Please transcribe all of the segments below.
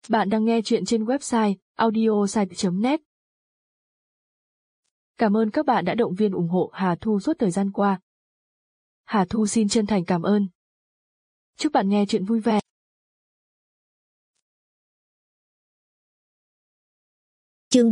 Bạn đang nghe chuyện trên website audiosite.net. Cảm ơn các bạn đã động viên ủng hộ Hà Thu suốt thời gian qua. Hà Thu xin chân thành cảm ơn. Chúc bạn nghe chuyện vui vẻ. Chương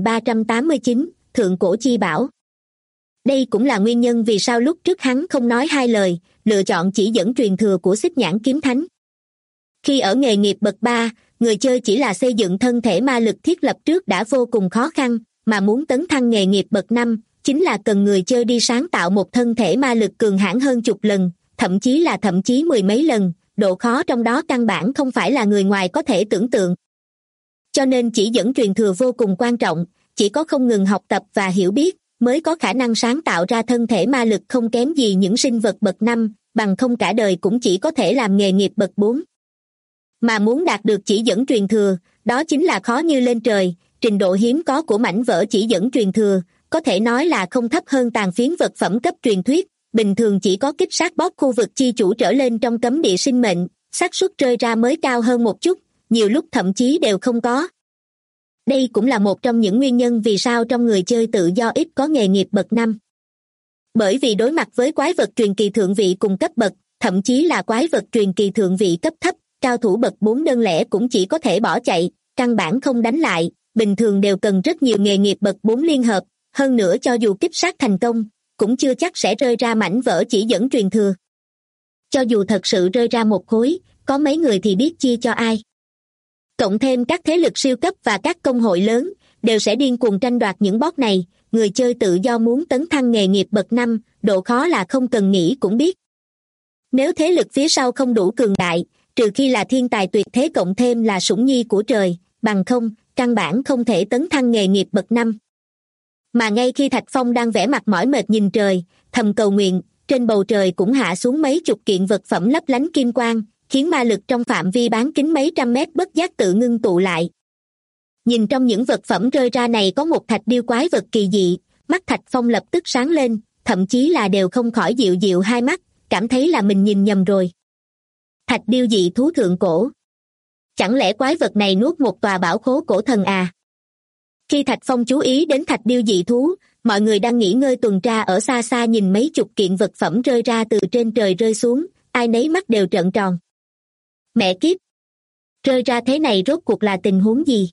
4389, Thượng Cổ Chi Bảo. Đây cũng là nguyên nhân vì sao lúc trước hắn không nói hai lời, lựa chọn chỉ dẫn truyền thừa của Xích Nhãn Kiếm Thánh. Khi ở nghề nghiệp bậc 3, người chơi chỉ là xây dựng thân thể ma lực thiết lập trước đã vô cùng khó khăn, mà muốn tấn thăng nghề nghiệp bậc 5, chính là cần người chơi đi sáng tạo một thân thể ma lực cường hãn hơn chục lần, thậm chí mười mấy lần, độ khó trong đó căn bản không phải là người ngoài có thể tưởng tượng. Cho nên chỉ dẫn truyền thừa vô cùng quan trọng, chỉ có không ngừng học tập và hiểu biết, mới có khả năng sáng tạo ra thân thể ma lực không kém gì những sinh vật bậc 5, bằng không cả đời cũng chỉ có thể làm nghề nghiệp bậc 4. Mà muốn đạt được chỉ dẫn truyền thừa, đó chính là khó như lên trời, trình độ hiếm có của mảnh vỡ chỉ dẫn truyền thừa, có thể nói là không thấp hơn tàn phiến vật phẩm cấp truyền thuyết, bình thường chỉ có kích sát boss khu vực chi chủ trở lên trong cấm địa sinh mệnh, xác suất rơi ra mới cao hơn một chút, nhiều lúc thậm chí đều không có. Đây cũng là một trong những nguyên nhân vì sao trong người chơi tự do ít có nghề nghiệp bậc 5. Bởi vì đối mặt với quái vật truyền kỳ thượng vị cùng cấp bậc, thậm chí là quái vật truyền kỳ thượng vị cấp thấp, cao thủ bậc 4 đơn lẻ cũng chỉ có thể bỏ chạy, căn bản không đánh lại, bình thường đều cần rất nhiều nghề nghiệp bậc 4 liên hợp, hơn nữa cho dù kích sát thành công, cũng chưa chắc sẽ rơi ra mảnh vỡ chỉ dẫn truyền thừa. Cho dù thật sự rơi ra một khối, có mấy người thì biết chia cho ai. Cộng thêm các thế lực siêu cấp và các công hội lớn, đều sẽ điên cuồng tranh đoạt những boss này, người chơi tự do muốn tấn thăng nghề nghiệp bậc 5, độ khó là không cần nghĩ cũng biết. Nếu thế lực phía sau không đủ cường đại, trừ khi là thiên tài tuyệt thế cộng thêm là sủng nhi của trời, bằng không, căn bản không thể tấn thăng nghề nghiệp bậc 5. Mà ngay khi Thạch Phong đang vẻ mặt mỏi mệt nhìn trời, thầm cầu nguyện, trên bầu trời cũng hạ xuống mấy chục kiện vật phẩm lấp lánh kim quang, khiến ma lực trong phạm vi bán kính mấy trăm mét bất giác tự ngưng tụ lại. Nhìn trong những vật phẩm rơi ra này có một thạch điêu quái vật kỳ dị, mắt Thạch Phong lập tức sáng lên, thậm chí là đều không khỏi dịu dịu hai mắt, cảm thấy là mình nhìn nhầm rồi. Thạch điêu dị thú thượng cổ. Chẳng lẽ quái vật này nuốt một tòa bảo khố cổ thần à? Khi Thạch Phong chú ý đến thạch điêu dị thú, mọi người đang nghỉ ngơi tuần tra ở xa xa nhìn mấy chục kiện vật phẩm rơi ra từ trên trời rơi xuống, ai nấy mắt đều trợn tròn. Mẹ kiếp! Rơi ra thế này rốt cuộc là tình huống gì?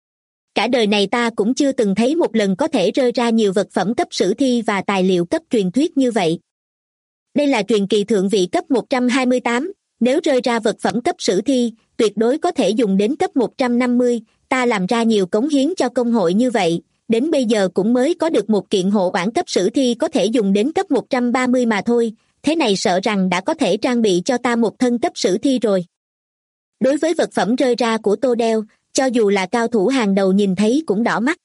Cả đời này ta cũng chưa từng thấy một lần có thể rơi ra nhiều vật phẩm cấp sử thi và tài liệu cấp truyền thuyết như vậy. Đây là truyền kỳ thượng vị cấp 128, nếu rơi ra vật phẩm cấp sử thi, tuyệt đối có thể dùng đến cấp 150, ta làm ra nhiều cống hiến cho công hội như vậy, đến bây giờ cũng mới có được một kiện hộ bản cấp sử thi có thể dùng đến cấp 130 mà thôi, thế này sợ rằng đã có thể trang bị cho ta một thân cấp sử thi rồi. Đối với vật phẩm rơi ra của Tô Đeo, cho dù là cao thủ hàng đầu nhìn thấy cũng đỏ mắt.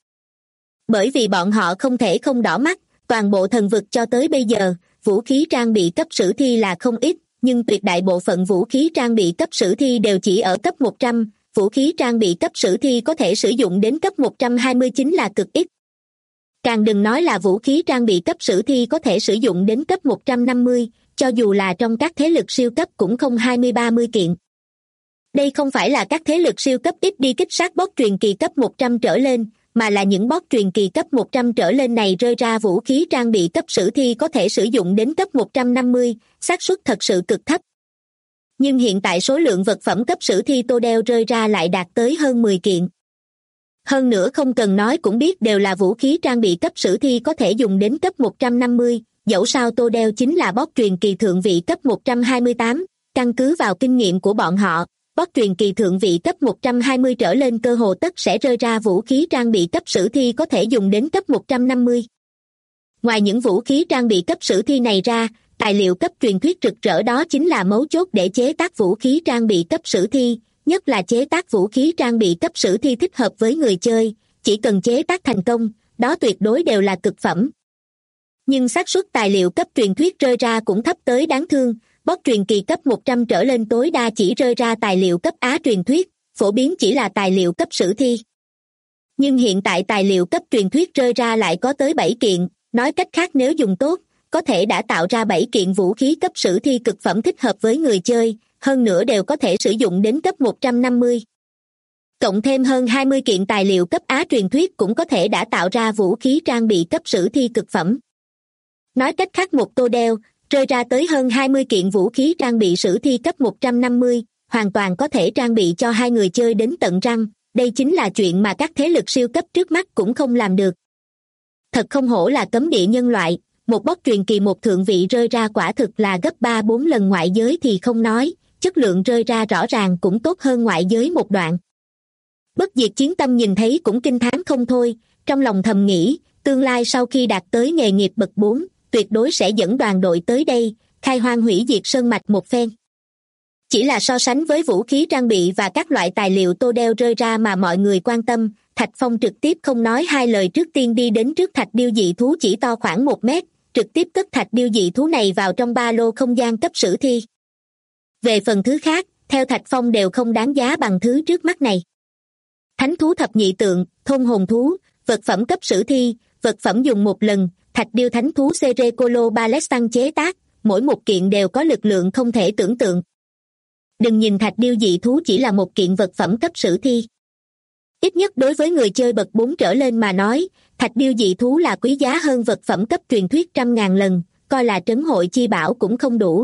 Bởi vì bọn họ không thể không đỏ mắt, toàn bộ thần vực cho tới bây giờ, vũ khí trang bị cấp sử thi là không ít, nhưng tuyệt đại bộ phận vũ khí trang bị cấp sử thi đều chỉ ở cấp 100, vũ khí trang bị cấp sử thi có thể sử dụng đến cấp 129 là cực ít. Càng đừng nói là vũ khí trang bị cấp sử thi có thể sử dụng đến cấp 150, cho dù là trong các thế lực siêu cấp cũng không 20-30 kiện. Đây không phải là các thế lực siêu cấp ít đi kích sát boss truyền kỳ cấp 100 trở lên, mà là những boss truyền kỳ cấp 100 trở lên này rơi ra vũ khí trang bị cấp sử thi có thể sử dụng đến cấp 150, xác suất thật sự cực thấp. Nhưng hiện tại số lượng vật phẩm cấp sử thi Tô Đeo rơi ra lại đạt tới hơn 10 kiện. Hơn nữa không cần nói cũng biết đều là vũ khí trang bị cấp sử thi có thể dùng đến cấp 150, dẫu sao Tô Đeo chính là boss truyền kỳ thượng vị cấp 128, căn cứ vào kinh nghiệm của bọn họ, boss truyền kỳ thượng vị cấp 120 trở lên cơ hồ tất sẽ rơi ra vũ khí trang bị cấp sử thi có thể dùng đến cấp 150. Ngoài những vũ khí trang bị cấp sử thi này ra, tài liệu cấp truyền thuyết rực rỡ đó chính là mấu chốt để chế tác vũ khí trang bị cấp sử thi, nhất là chế tác vũ khí trang bị cấp sử thi thích hợp với người chơi, chỉ cần chế tác thành công, đó tuyệt đối đều là cực phẩm. Nhưng xác suất tài liệu cấp truyền thuyết rơi ra cũng thấp tới đáng thương, boss truyền kỳ cấp 100 trở lên tối đa chỉ rơi ra tài liệu cấp á truyền thuyết, phổ biến chỉ là tài liệu cấp sử thi. Nhưng hiện tại tài liệu cấp truyền thuyết rơi ra lại có tới 7 kiện, nói cách khác nếu dùng tốt, có thể đã tạo ra 7 kiện vũ khí cấp sử thi cực phẩm thích hợp với người chơi, hơn nữa đều có thể sử dụng đến cấp 150. Cộng thêm hơn 20 kiện tài liệu cấp Á truyền thuyết cũng có thể đã tạo ra vũ khí trang bị cấp sử thi cực phẩm. Nói cách khác, một tô đeo rơi ra tới hơn 20 kiện vũ khí trang bị sử thi cấp 150, hoàn toàn có thể trang bị cho hai người chơi đến tận răng. Đây chính là chuyện mà các thế lực siêu cấp trước mắt cũng không làm được. Thật không hổ là cấm địa nhân loại, một boss truyền kỳ một thượng vị rơi ra quả thực là gấp 3-4 lần ngoại giới thì không nói, chất lượng rơi ra rõ ràng cũng tốt hơn ngoại giới một đoạn. Bất diệt chiến tâm nhìn thấy cũng kinh thán không thôi, trong lòng thầm nghĩ, tương lai sau khi đạt tới nghề nghiệp bậc 4, tuyệt đối sẽ dẫn đoàn đội tới đây, khai hoang hủy diệt sơn mạch một phen. Chỉ là so sánh với vũ khí trang bị và các loại tài liệu tô đeo rơi ra mà mọi người quan tâm, Thạch Phong trực tiếp không nói hai lời trước tiên đi đến trước thạch điêu dị thú chỉ to khoảng 1 mét, trực tiếp cất thạch điêu dị thú này vào trong ba lô không gian cấp sử thi. Về phần thứ khác, theo Thạch Phong đều không đáng giá bằng thứ trước mắt này. Thánh thú thập nhị tượng, thôn hồn thú, vật phẩm cấp sử thi, vật phẩm dùng một lần, thạch điêu thánh thú Cerecolo Balestan chế tác, mỗi một kiện đều có lực lượng không thể tưởng tượng. Đừng nhìn thạch điêu dị thú chỉ là một kiện vật phẩm cấp sử thi. Ít nhất đối với người chơi bậc 4 trở lên mà nói, thạch điêu dị thú là quý giá hơn vật phẩm cấp truyền thuyết 100.000 lần, coi là trấn hội chi bảo cũng không đủ.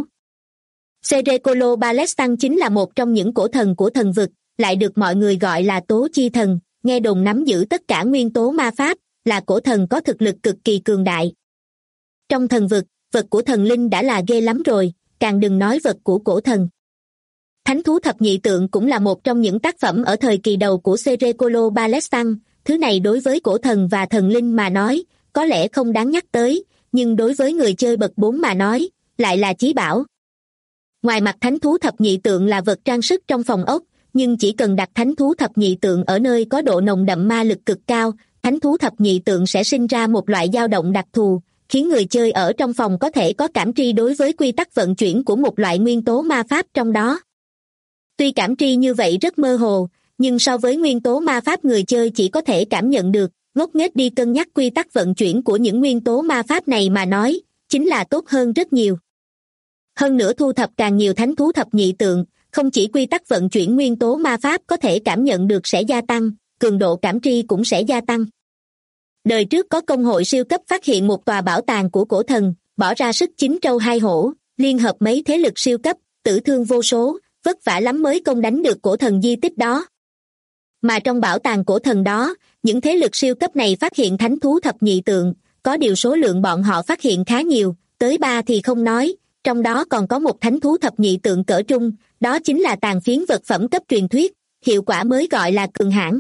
Cerecolo Balestan chính là một trong những cổ thần của thần vực, lại được mọi người gọi là tố chi thần, nghe đồn nắm giữ tất cả nguyên tố ma pháp, là cổ thần có thực lực cực kỳ cường đại. Trong thần vực, vật của thần linh đã là ghê lắm rồi, càng đừng nói vật của cổ thần. Thánh thú thập nhị tượng cũng là một trong những tác phẩm ở thời kỳ đầu của Cerecolo Balestan, thứ này đối với cổ thần và thần linh mà nói, có lẽ không đáng nhắc tới, nhưng đối với người chơi bậc 4 mà nói, lại là chí bảo. Ngoài mặt thánh thú thập nhị tượng là vật trang sức trong phòng ốc, nhưng chỉ cần đặt thánh thú thập nhị tượng ở nơi có độ nồng đậm ma lực cực cao, thánh thú thập nhị tượng sẽ sinh ra một loại dao động đặc thù, khiến người chơi ở trong phòng có thể có cảm tri đối với quy tắc vận chuyển của một loại nguyên tố ma pháp trong đó. Tuy cảm tri như vậy rất mơ hồ, nhưng so với nguyên tố ma pháp người chơi chỉ có thể cảm nhận được, ngốc nghếch đi cân nhắc quy tắc vận chuyển của những nguyên tố ma pháp này mà nói, chính là tốt hơn rất nhiều. Hơn nữa thu thập càng nhiều thánh thú thập nhị tượng, không chỉ quy tắc vận chuyển nguyên tố ma pháp có thể cảm nhận được sẽ gia tăng, cường độ cảm tri cũng sẽ gia tăng. Đời trước có công hội siêu cấp phát hiện một tòa bảo tàng của cổ thần, bỏ ra sức 9 trâu 2 hổ, liên hợp mấy thế lực siêu cấp, tử thương vô số, vất vả lắm mới công đánh được cổ thần di tích đó. Mà trong bảo tàng cổ thần đó, những thế lực siêu cấp này phát hiện thánh thú thập nhị tượng, có điều số lượng bọn họ phát hiện khá nhiều, tới 3 thì không nói, trong đó còn có một thánh thú thập nhị tượng cỡ trung, đó chính là tàn phiến vật phẩm cấp truyền thuyết, hiệu quả mới gọi là cường hãn.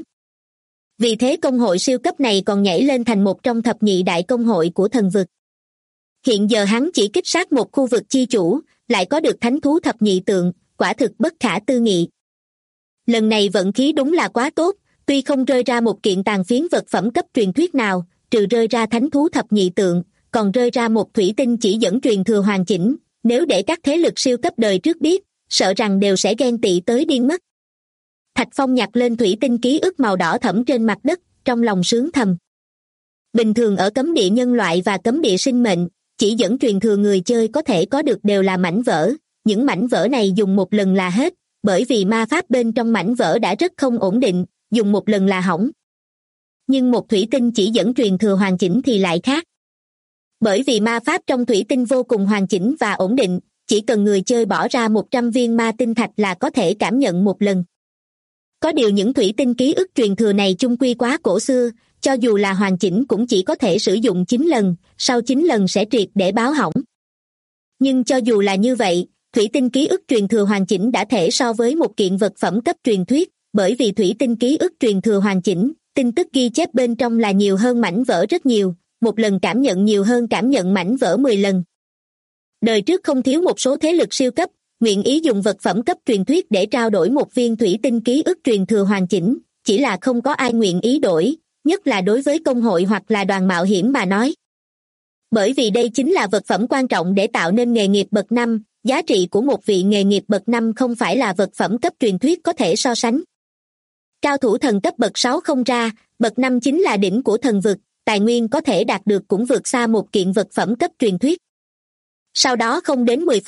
Vì thế công hội siêu cấp này còn nhảy lên thành một trong thập nhị đại công hội của thần vực. Hiện giờ hắn chỉ kích sát một khu vực chi chủ, lại có được thánh thú thập nhị tượng, quả thực bất khả tư nghị. Lần này vận khí đúng là quá tốt, tuy không rơi ra một kiện tàn phiến vật phẩm cấp truyền thuyết nào, trừ rơi ra thánh thú thập nhị tượng, còn rơi ra một thủy tinh chỉ dẫn truyền thừa hoàn chỉnh, nếu để các thế lực siêu cấp đời trước biết, sợ rằng đều sẽ ghen tị tới điên mất. Thạch Phong nhặt lên thủy tinh ký ức màu đỏ thẫm trên mặt đất, trong lòng sướng thầm. Bình thường ở cấm địa nhân loại và cấm địa sinh mệnh, chỉ dẫn truyền thừa người chơi có thể có được đều là mảnh vỡ, những mảnh vỡ này dùng một lần là hết, bởi vì ma pháp bên trong mảnh vỡ đã rất không ổn định, dùng một lần là hỏng. Nhưng một thủy tinh chỉ dẫn truyền thừa hoàn chỉnh thì lại khác. Bởi vì ma pháp trong thủy tinh vô cùng hoàn chỉnh và ổn định, chỉ cần người chơi bỏ ra 100 viên ma tinh thạch là có thể cảm nhận một lần. Có điều những thủy tinh ký ức truyền thừa này chung quy quá cổ xưa, cho dù là hoàn chỉnh cũng chỉ có thể sử dụng 9 lần, sau 9 lần sẽ triệt để báo hỏng. Nhưng cho dù là như vậy, thủy tinh ký ức truyền thừa hoàn chỉnh đã thể so với một kiện vật phẩm cấp truyền thuyết, bởi vì thủy tinh ký ức truyền thừa hoàn chỉnh, tin tức ghi chép bên trong là nhiều hơn mảnh vỡ rất nhiều, một lần cảm nhận nhiều hơn cảm nhận mảnh vỡ 10 lần. Đời trước không thiếu một số thế lực siêu cấp, nguyện ý dùng vật phẩm cấp truyền thuyết để trao đổi một viên thủy tinh ký ức truyền thừa hoàn chỉnh, chỉ là không có ai nguyện ý đổi, nhất là đối với công hội hoặc là đoàn mạo hiểm mà nói. Bởi vì đây chính là vật phẩm quan trọng để tạo nên nghề nghiệp bậc 5, giá trị của một vị nghề nghiệp bậc 5 không phải là vật phẩm cấp truyền thuyết có thể so sánh. Cao thủ thần cấp bậc 6 không ra, bậc 5 chính là đỉnh của thần vực, tài nguyên có thể đạt được cũng vượt xa một kiện vật phẩm cấp truyền thuyết. Sau đó không đến 10 phút,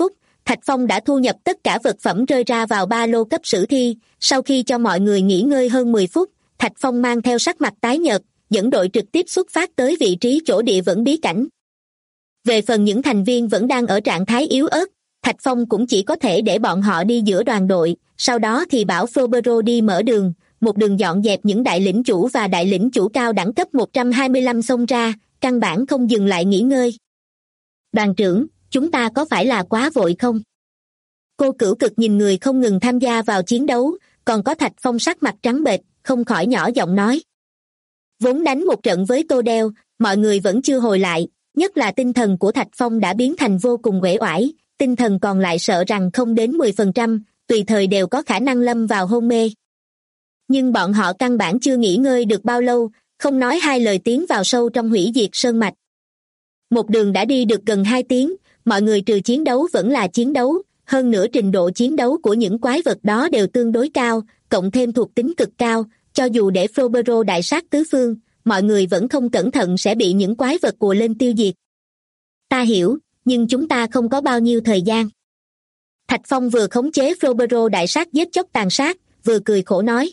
Thạch Phong đã thu nhập tất cả vật phẩm rơi ra vào ba lô cấp sử thi. Sau khi cho mọi người nghỉ ngơi hơn 10 phút, Thạch Phong mang theo sắc mặt tái nhợt, dẫn đội trực tiếp xuất phát tới vị trí chỗ địa vẫn bí cảnh. Về phần những thành viên vẫn đang ở trạng thái yếu ớt, Thạch Phong cũng chỉ có thể để bọn họ đi giữa đoàn đội, sau đó thì bảo Frobero đi mở đường, một đường dọn dẹp những đại lĩnh chủ và đại lĩnh chủ cao đẳng cấp 125 xông ra, căn bản không dừng lại nghỉ ngơi. Đoàn trưởng, chúng ta có phải là quá vội không? Cô Cửu Cực nhìn người không ngừng tham gia vào chiến đấu, còn có Thạch Phong sắc mặt trắng bệch, không khỏi nhỏ giọng nói. Vốn đánh một trận với Tô Đeo, mọi người vẫn chưa hồi lại, nhất là tinh thần của Thạch Phong đã biến thành vô cùng uể oải, tinh thần còn lại sợ rằng không đến 10%, tùy thời đều có khả năng lâm vào hôn mê. Nhưng bọn họ căn bản chưa nghỉ ngơi được bao lâu, không nói hai lời tiến vào sâu trong hủy diệt sơn mạch. Một đường đã đi được gần 2 tiếng, mọi người trừ chiến đấu vẫn là chiến đấu, hơn nữa trình độ chiến đấu của những quái vật đó đều tương đối cao, cộng thêm thuộc tính cực cao, cho dù để Frobero đại sát tứ phương, mọi người vẫn không cẩn thận sẽ bị những quái vật ùa lên tiêu diệt. Ta hiểu, nhưng chúng ta không có bao nhiêu thời gian. Thạch Phong vừa khống chế Frobero đại sát giết chóc tàn sát, vừa cười khổ nói.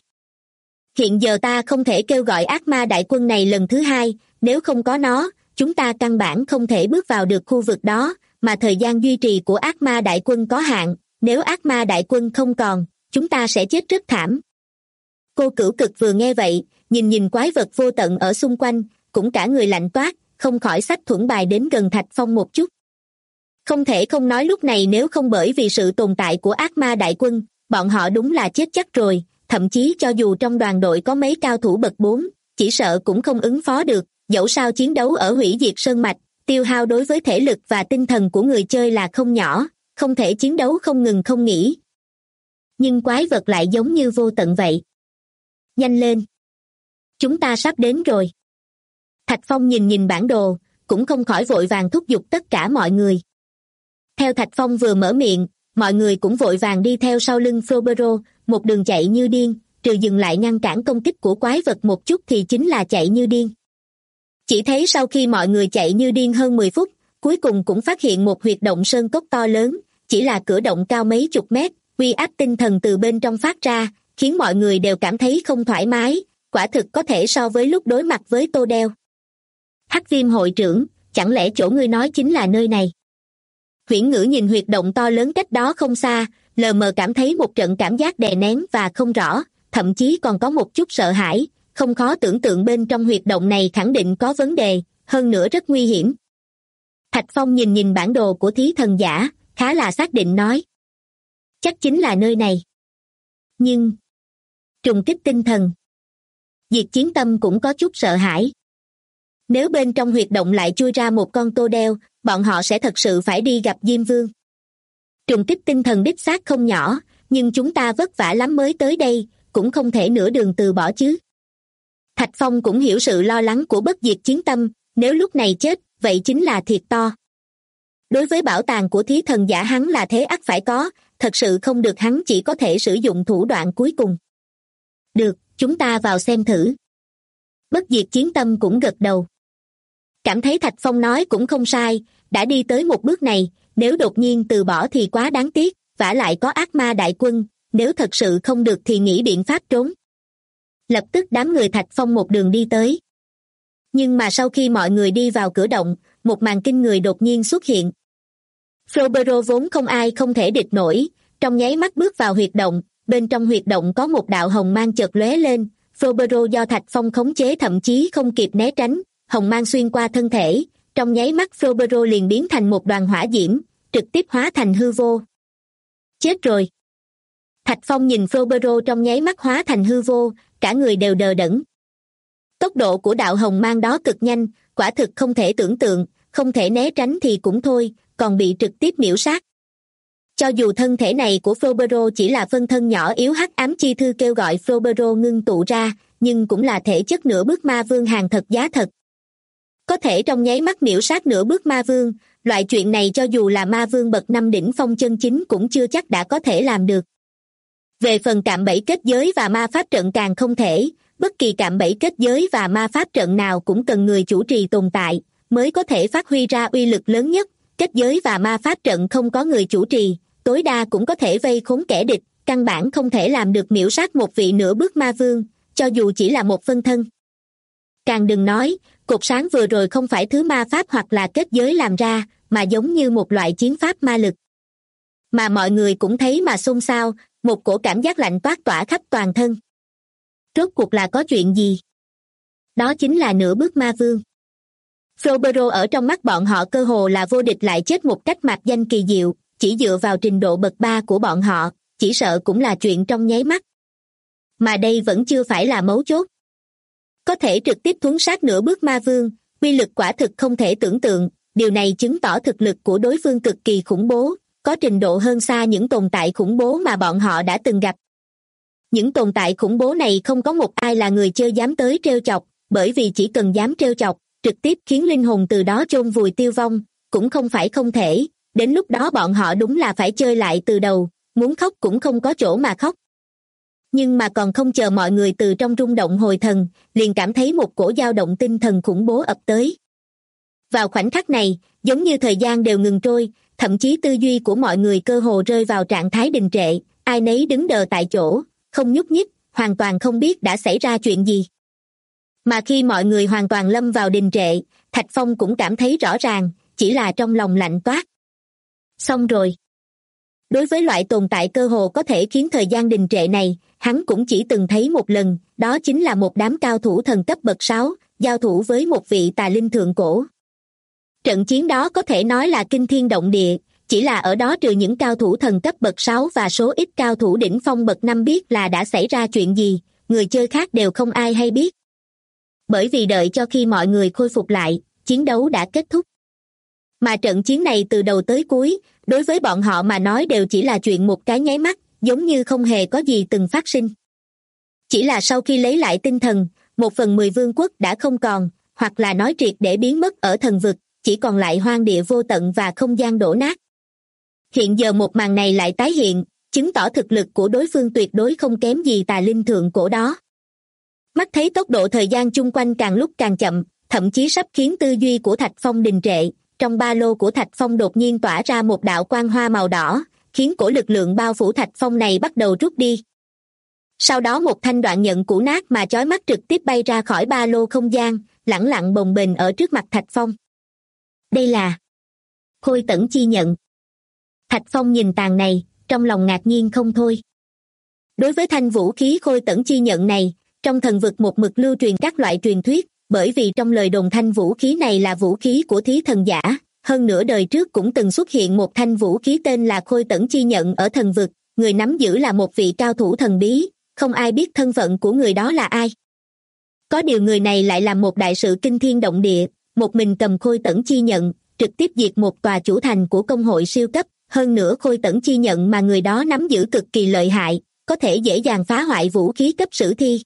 Hiện giờ ta không thể kêu gọi ác ma đại quân này lần thứ hai, nếu không có nó, chúng ta căn bản không thể bước vào được khu vực đó, mà thời gian duy trì của ác ma đại quân có hạn, nếu ác ma đại quân không còn, chúng ta sẽ chết rất thảm. Cô Cửu Cực vừa nghe vậy, nhìn quái vật vô tận ở xung quanh, cũng cả người lạnh toát, không khỏi xách thuẫn bài đến gần Thạch Phong một chút. Không thể không nói lúc này nếu không bởi vì sự tồn tại của ác ma đại quân, bọn họ đúng là chết chắc rồi, thậm chí cho dù trong đoàn đội có mấy cao thủ bậc 4, chỉ sợ cũng không ứng phó được, dẫu sao chiến đấu ở hủy diệt sơn mạch, tiêu hao đối với thể lực và tinh thần của người chơi là không nhỏ, không thể chiến đấu không ngừng không nghỉ. Nhưng quái vật lại giống như vô tận vậy. Nhanh lên! Chúng ta sắp đến rồi. Thạch Phong nhìn bản đồ, cũng không khỏi vội vàng thúc giục tất cả mọi người. Theo Thạch Phong vừa mở miệng, mọi người cũng vội vàng đi theo sau lưng Frobero, một đường chạy như điên, trừ dừng lại ngăn cản công kích của quái vật một chút thì chính là chạy như điên. Chỉ thấy sau khi mọi người chạy như điên hơn 10 phút, cuối cùng cũng phát hiện một huyệt động sơn cốc to lớn, chỉ là cửa động cao mấy chục mét, uy áp tinh thần từ bên trong phát ra, khiến mọi người đều cảm thấy không thoải mái, quả thực có thể so với lúc đối mặt với Tô Đeo. Hắc Viêm hội trưởng, chẳng lẽ chỗ ngươi nói chính là nơi này? Huyễn Ngữ nhìn huyệt động to lớn cách đó không xa, lờ mờ cảm thấy một trận cảm giác đè nén và không rõ, thậm chí còn có một chút sợ hãi, không khó tưởng tượng bên trong huyệt động này khẳng định có vấn đề, hơn nữa rất nguy hiểm. Thạch Phong nhìn bản đồ của Thí Thần Giả, khá là xác định nói. Chắc chính là nơi này. Nhưng... trùng kích tinh thần. Diệt Chiến Tâm cũng có chút sợ hãi. Nếu bên trong huyệt động lại chui ra một con Tô Đeo, bọn họ sẽ thật sự phải đi gặp Diêm Vương. Trùng kích tinh thần đích xác không nhỏ, nhưng chúng ta vất vả lắm mới tới đây, cũng không thể nửa đường từ bỏ chứ. Thạch Phong cũng hiểu sự lo lắng của Bất Diệt Chiến Tâm, nếu lúc này chết, vậy chính là thiệt to. Đối với bảo tàng của Thí Thần Giả hắn là thế ắt phải có, thật sự không được hắn chỉ có thể sử dụng thủ đoạn cuối cùng. Được, chúng ta vào xem thử. Bất Diệt Chiến Tâm cũng gật đầu. Cảm thấy Thạch Phong nói cũng không sai, đã đi tới một bước này, nếu đột nhiên từ bỏ thì quá đáng tiếc, vả lại có ác ma đại quân, nếu thật sự không được thì nghĩ biện pháp trốn. Lập tức đám người Thạch Phong một đường đi tới. Nhưng mà sau khi mọi người đi vào cửa động, một màn kinh người đột nhiên xuất hiện. Frobero vốn không ai không thể địch nổi, trong nháy mắt bước vào huyệt động, bên trong huyệt động có một đạo hồng mang chợt lóe lên, Frobero do Thạch Phong khống chế thậm chí không kịp né tránh, hồng mang xuyên qua thân thể, trong nháy mắt Frobero liền biến thành một đoàn hỏa diễm, trực tiếp hóa thành hư vô. Chết rồi! Thạch Phong nhìn Frobero trong nháy mắt hóa thành hư vô, cả người đều đờ đẫn. Tốc độ của đạo hồng mang đó cực nhanh, quả thực không thể tưởng tượng, không thể né tránh thì cũng thôi, còn bị trực tiếp miểu sát. Cho dù thân thể này của Frobero chỉ là phân thân nhỏ yếu hắc ám chi thư kêu gọi Frobero ngưng tụ ra, nhưng cũng là thể chất nửa bước ma vương hàng thật giá thật. Có thể trong nháy mắt miểu sát nửa bước ma vương, loại chuyện này cho dù là ma vương bậc 5 đỉnh phong chân chính cũng chưa chắc đã có thể làm được. Về phần cạm bẫy kết giới và ma pháp trận càng không thể, bất kỳ cạm bẫy kết giới và ma pháp trận nào cũng cần người chủ trì tồn tại, mới có thể phát huy ra uy lực lớn nhất, kết giới và ma pháp trận không có người chủ trì, tối đa cũng có thể vây khốn kẻ địch, căn bản không thể làm được miễu sát một vị nửa bước ma vương, cho dù chỉ là một phân thân. Càng đừng nói, cột sáng vừa rồi không phải thứ ma pháp hoặc là kết giới làm ra, mà giống như một loại chiến pháp ma lực. Mà mọi người cũng thấy mà xôn xao, một cổ cảm giác lạnh toát tỏa khắp toàn thân. Rốt cuộc là có chuyện gì? Đó chính là nửa bước ma vương. Flobero ở trong mắt bọn họ cơ hồ là vô địch lại chết một cách mạc danh kỳ diệu, chỉ dựa vào trình độ bậc 3 của bọn họ, chỉ sợ cũng là chuyện trong nháy mắt. Mà đây vẫn chưa phải là mấu chốt. Có thể trực tiếp thuấn sát nửa bước ma vương, uy lực quả thực không thể tưởng tượng, điều này chứng tỏ thực lực của đối phương cực kỳ khủng bố, có trình độ hơn xa những tồn tại khủng bố mà bọn họ đã từng gặp. Những tồn tại khủng bố này không có một ai là người chơi dám tới trêu chọc, bởi vì chỉ cần dám trêu chọc, trực tiếp khiến linh hồn từ đó chôn vùi tiêu vong, cũng không phải không thể, đến lúc đó bọn họ đúng là phải chơi lại từ đầu, muốn khóc cũng không có chỗ mà khóc. Nhưng mà còn không chờ mọi người từ trong rung động hồi thần, liền cảm thấy một cổ dao động tinh thần khủng bố ập tới. Vào khoảnh khắc này, giống như thời gian đều ngừng trôi, thậm chí tư duy của mọi người cơ hồ rơi vào trạng thái đình trệ, ai nấy đứng đờ tại chỗ, không nhúc nhích, hoàn toàn không biết đã xảy ra chuyện gì. Mà khi mọi người hoàn toàn lâm vào đình trệ, Thạch Phong cũng cảm thấy rõ ràng, chỉ là trong lòng lạnh toát. Xong rồi. Đối với loại tồn tại cơ hồ có thể khiến thời gian đình trệ này, hắn cũng chỉ từng thấy một lần, đó chính là một đám cao thủ thần cấp bậc 6, giao thủ với một vị tà linh thượng cổ. Trận chiến đó có thể nói là kinh thiên động địa, chỉ là ở đó trừ những cao thủ thần cấp bậc 6 và số ít cao thủ đỉnh phong bậc 5 biết là đã xảy ra chuyện gì, người chơi khác đều không ai hay biết. Bởi vì đợi cho khi mọi người khôi phục lại, chiến đấu đã kết thúc. Mà trận chiến này từ đầu tới cuối, đối với bọn họ mà nói đều chỉ là chuyện một cái nháy mắt, giống như không hề có gì từng phát sinh. Chỉ là sau khi lấy lại tinh thần, 1/10 vương quốc đã không còn, hoặc là nói triệt để biến mất ở thần vực, chỉ còn lại hoang địa vô tận và không gian đổ nát. Hiện giờ một màn này lại tái hiện, chứng tỏ thực lực của đối phương tuyệt đối không kém gì tà linh thượng cổ đó. Mắt thấy tốc độ thời gian chung quanh càng lúc càng chậm, thậm chí sắp khiến tư duy của Thạch Phong đình trệ, trong ba lô của Thạch Phong đột nhiên tỏa ra một đạo quang hoa màu đỏ, khiến cổ lực lượng bao phủ Thạch Phong này bắt đầu rút đi. Sau đó một thanh đoạn nhận cũ nát mà chói mắt trực tiếp bay ra khỏi ba lô không gian, lẳng lặng bồng bềnh ở trước mặt Thạch Phong. Đây là Khôi Tẩn chi nhận. Thạch Phong nhìn tàn này, trong lòng ngạc nhiên không thôi. Đối với thanh vũ khí Khôi Tẩn chi nhận này, trong thần vực một mực lưu truyền các loại truyền thuyết, bởi vì trong lời đồn thanh vũ khí này là vũ khí của thí thần giả, hơn nữa đời trước cũng từng xuất hiện một thanh vũ khí tên là Khôi Tẩn chi nhận ở thần vực, người nắm giữ là một vị cao thủ thần bí, không ai biết thân phận của người đó là ai. Có điều người này lại làm một đại sự kinh thiên động địa, một mình cầm Khôi Tẩn chi nhận, trực tiếp diệt một tòa chủ thành của công hội siêu cấp, hơn nữa Khôi Tẩn chi nhận mà người đó nắm giữ cực kỳ lợi hại, có thể dễ dàng phá hoại vũ khí cấp sử thi.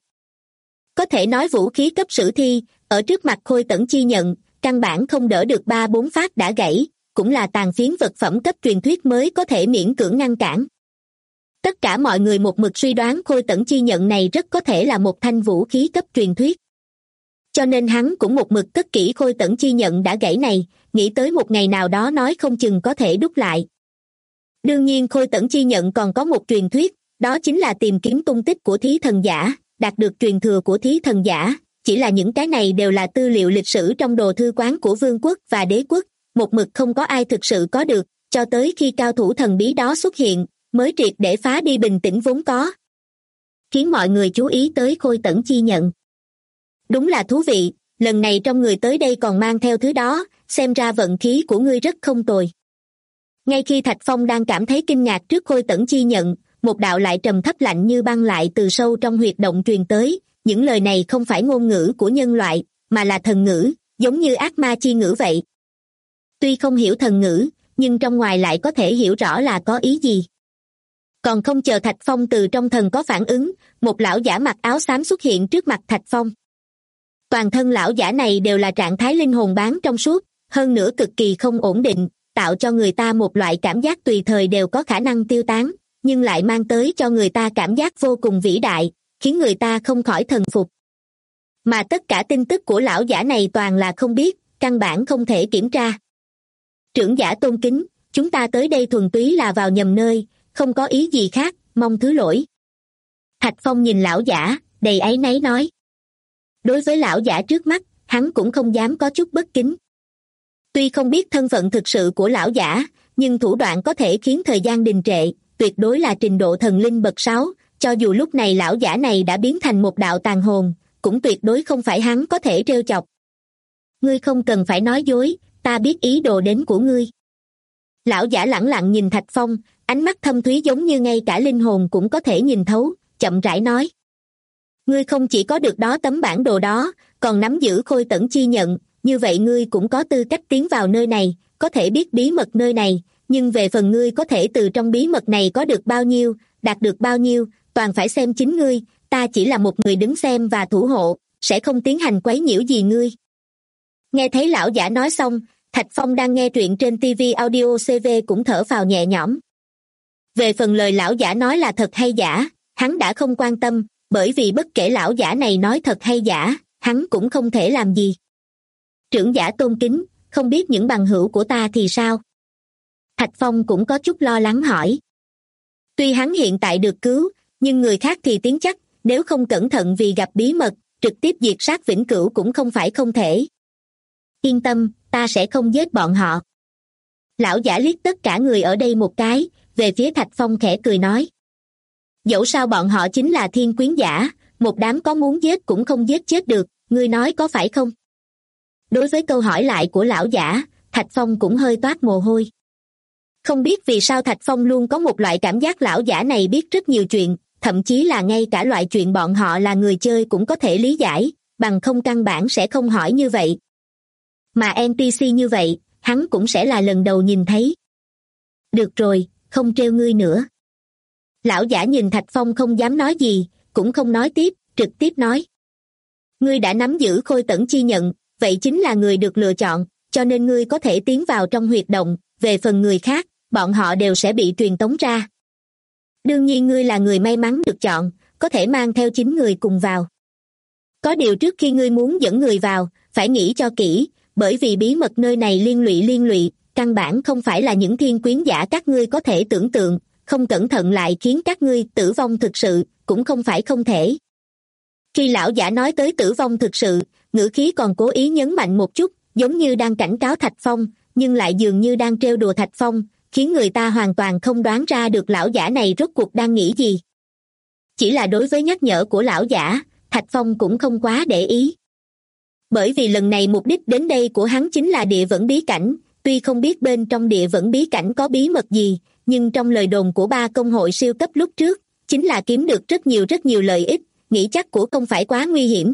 Có thể nói vũ khí cấp sử thi, ở trước mặt Khôi Tẩn chi nhận, căn bản không đỡ được 3-4 phát đã gãy, cũng là tàn phiến vật phẩm cấp truyền thuyết mới có thể miễn cưỡng ngăn cản. Tất cả mọi người một mực suy đoán Khôi Tẩn chi nhận này rất có thể là một thanh vũ khí cấp truyền thuyết. Cho nên hắn cũng một mực cất kỹ Khôi Tẩn chi nhận đã gãy này, nghĩ tới một ngày nào đó nói không chừng có thể đúc lại. Đương nhiên Khôi Tẩn chi nhận còn có một truyền thuyết, đó chính là tìm kiếm tung tích của thí thần giả, đạt được truyền thừa của thí thần giả, chỉ là những cái này đều là tư liệu lịch sử trong đồ thư quán của vương quốc và đế quốc, một mực không có ai thực sự có được, cho tới khi cao thủ thần bí đó xuất hiện, mới triệt để phá đi bình tĩnh vốn có. Khiến mọi người chú ý tới Khôi Tẩn chi nhận. Đúng là thú vị, lần này trong người tới đây còn mang theo thứ đó, xem ra vận khí của ngươi rất không tồi. Ngay khi Thạch Phong đang cảm thấy kinh ngạc trước Khôi Tẩn chi nhận, một đạo lại trầm thấp lạnh như băng lại từ sâu trong huyệt động truyền tới, những lời này không phải ngôn ngữ của nhân loại, mà là thần ngữ, giống như ác ma chi ngữ vậy. Tuy không hiểu thần ngữ, nhưng trong ngoài lại có thể hiểu rõ là có ý gì. Còn không chờ Thạch Phong từ trong thần có phản ứng, một lão giả mặc áo xám xuất hiện trước mặt Thạch Phong. Toàn thân lão giả này đều là trạng thái linh hồn bán trong suốt, hơn nữa cực kỳ không ổn định, tạo cho người ta một loại cảm giác tùy thời đều có khả năng tiêu tán, nhưng lại mang tới cho người ta cảm giác vô cùng vĩ đại, khiến người ta không khỏi thần phục. Mà tất cả tin tức của lão giả này toàn là không biết, căn bản không thể kiểm tra. Trưởng giả tôn kính, chúng ta tới đây thuần túy là vào nhầm nơi, không có ý gì khác, mong thứ lỗi. Thạch Phong nhìn lão giả, đầy áy náy nói. Đối với lão giả trước mắt, hắn cũng không dám có chút bất kính. Tuy không biết thân phận thực sự của lão giả, nhưng thủ đoạn có thể khiến thời gian đình trệ, tuyệt đối là trình độ thần linh bậc 6, cho dù lúc này lão giả này đã biến thành một đạo tàn hồn, cũng tuyệt đối không phải hắn có thể trêu chọc. Ngươi không cần phải nói dối, ta biết ý đồ đến của ngươi. Lão giả lẳng lặng nhìn Thạch Phong, ánh mắt thâm thúy giống như ngay cả linh hồn cũng có thể nhìn thấu, chậm rãi nói. Ngươi không chỉ có được đó tấm bản đồ đó, còn nắm giữ khôi tẩn chi nhận, như vậy ngươi cũng có tư cách tiến vào nơi này, có thể biết bí mật nơi này, nhưng về phần ngươi có thể từ trong bí mật này có được bao nhiêu, đạt được bao nhiêu, toàn phải xem chính ngươi, ta chỉ là một người đứng xem và thủ hộ, sẽ không tiến hành quấy nhiễu gì ngươi. Nghe thấy lão giả nói xong, Thạch Phong đang nghe truyện trên TV Audio CV cũng thở phào nhẹ nhõm. Về phần lời lão giả nói là thật hay giả, hắn đã không quan tâm, bởi vì bất kể lão giả này nói thật hay giả, hắn cũng không thể làm gì. Trưởng giả tôn kính, không biết những bằng hữu của ta thì sao? Thạch Phong cũng có chút lo lắng hỏi. Tuy hắn hiện tại được cứu, nhưng người khác thì tiếng chắc, nếu không cẩn thận vì gặp bí mật, trực tiếp diệt sát vĩnh cửu cũng không phải không thể. Yên tâm, ta sẽ không giết bọn họ. Lão giả liếc tất cả người ở đây một cái, về phía Thạch Phong khẽ cười nói. Dẫu sao bọn họ chính là thiên quyến giả, một đám có muốn giết cũng không giết chết được, ngươi nói có phải không? Đối với câu hỏi lại của lão giả, Thạch Phong cũng hơi toát mồ hôi. Không biết vì sao Thạch Phong luôn có một loại cảm giác lão giả này biết rất nhiều chuyện, thậm chí là ngay cả loại chuyện bọn họ là người chơi cũng có thể lý giải, bằng không căn bản sẽ không hỏi như vậy. Mà NPC như vậy, hắn cũng sẽ là lần đầu nhìn thấy. Được rồi, không trêu ngươi nữa. Lão giả nhìn Thạch Phong không dám nói gì, cũng không nói tiếp, trực tiếp nói. Ngươi đã nắm giữ khôi tẩn chi nhận, vậy chính là người được lựa chọn, cho nên ngươi có thể tiến vào trong huyệt động, về phần người khác, bọn họ đều sẽ bị truyền tống ra. Đương nhiên ngươi là người may mắn được chọn, có thể mang theo 9 người cùng vào. Có điều trước khi ngươi muốn dẫn người vào, phải nghĩ cho kỹ, bởi vì bí mật nơi này liên lụy, căn bản không phải là những thiên quyến giả các ngươi có thể tưởng tượng, không cẩn thận lại khiến các ngươi tử vong thực sự, cũng không phải không thể. Khi lão giả nói tới tử vong thực sự, ngữ khí còn cố ý nhấn mạnh một chút, giống như đang cảnh cáo Thạch Phong, nhưng lại dường như đang trêu đùa Thạch Phong, khiến người ta hoàn toàn không đoán ra được lão giả này rốt cuộc đang nghĩ gì. Chỉ là đối với nhắc nhở của lão giả, Thạch Phong cũng không quá để ý. Bởi vì lần này mục đích đến đây của hắn chính là địa vẫn bí cảnh, tuy không biết bên trong địa vẫn bí cảnh có bí mật gì, nhưng trong lời đồn của 3 công hội siêu cấp lúc trước, chính là kiếm được rất nhiều lợi ích, nghĩ chắc của không phải quá nguy hiểm.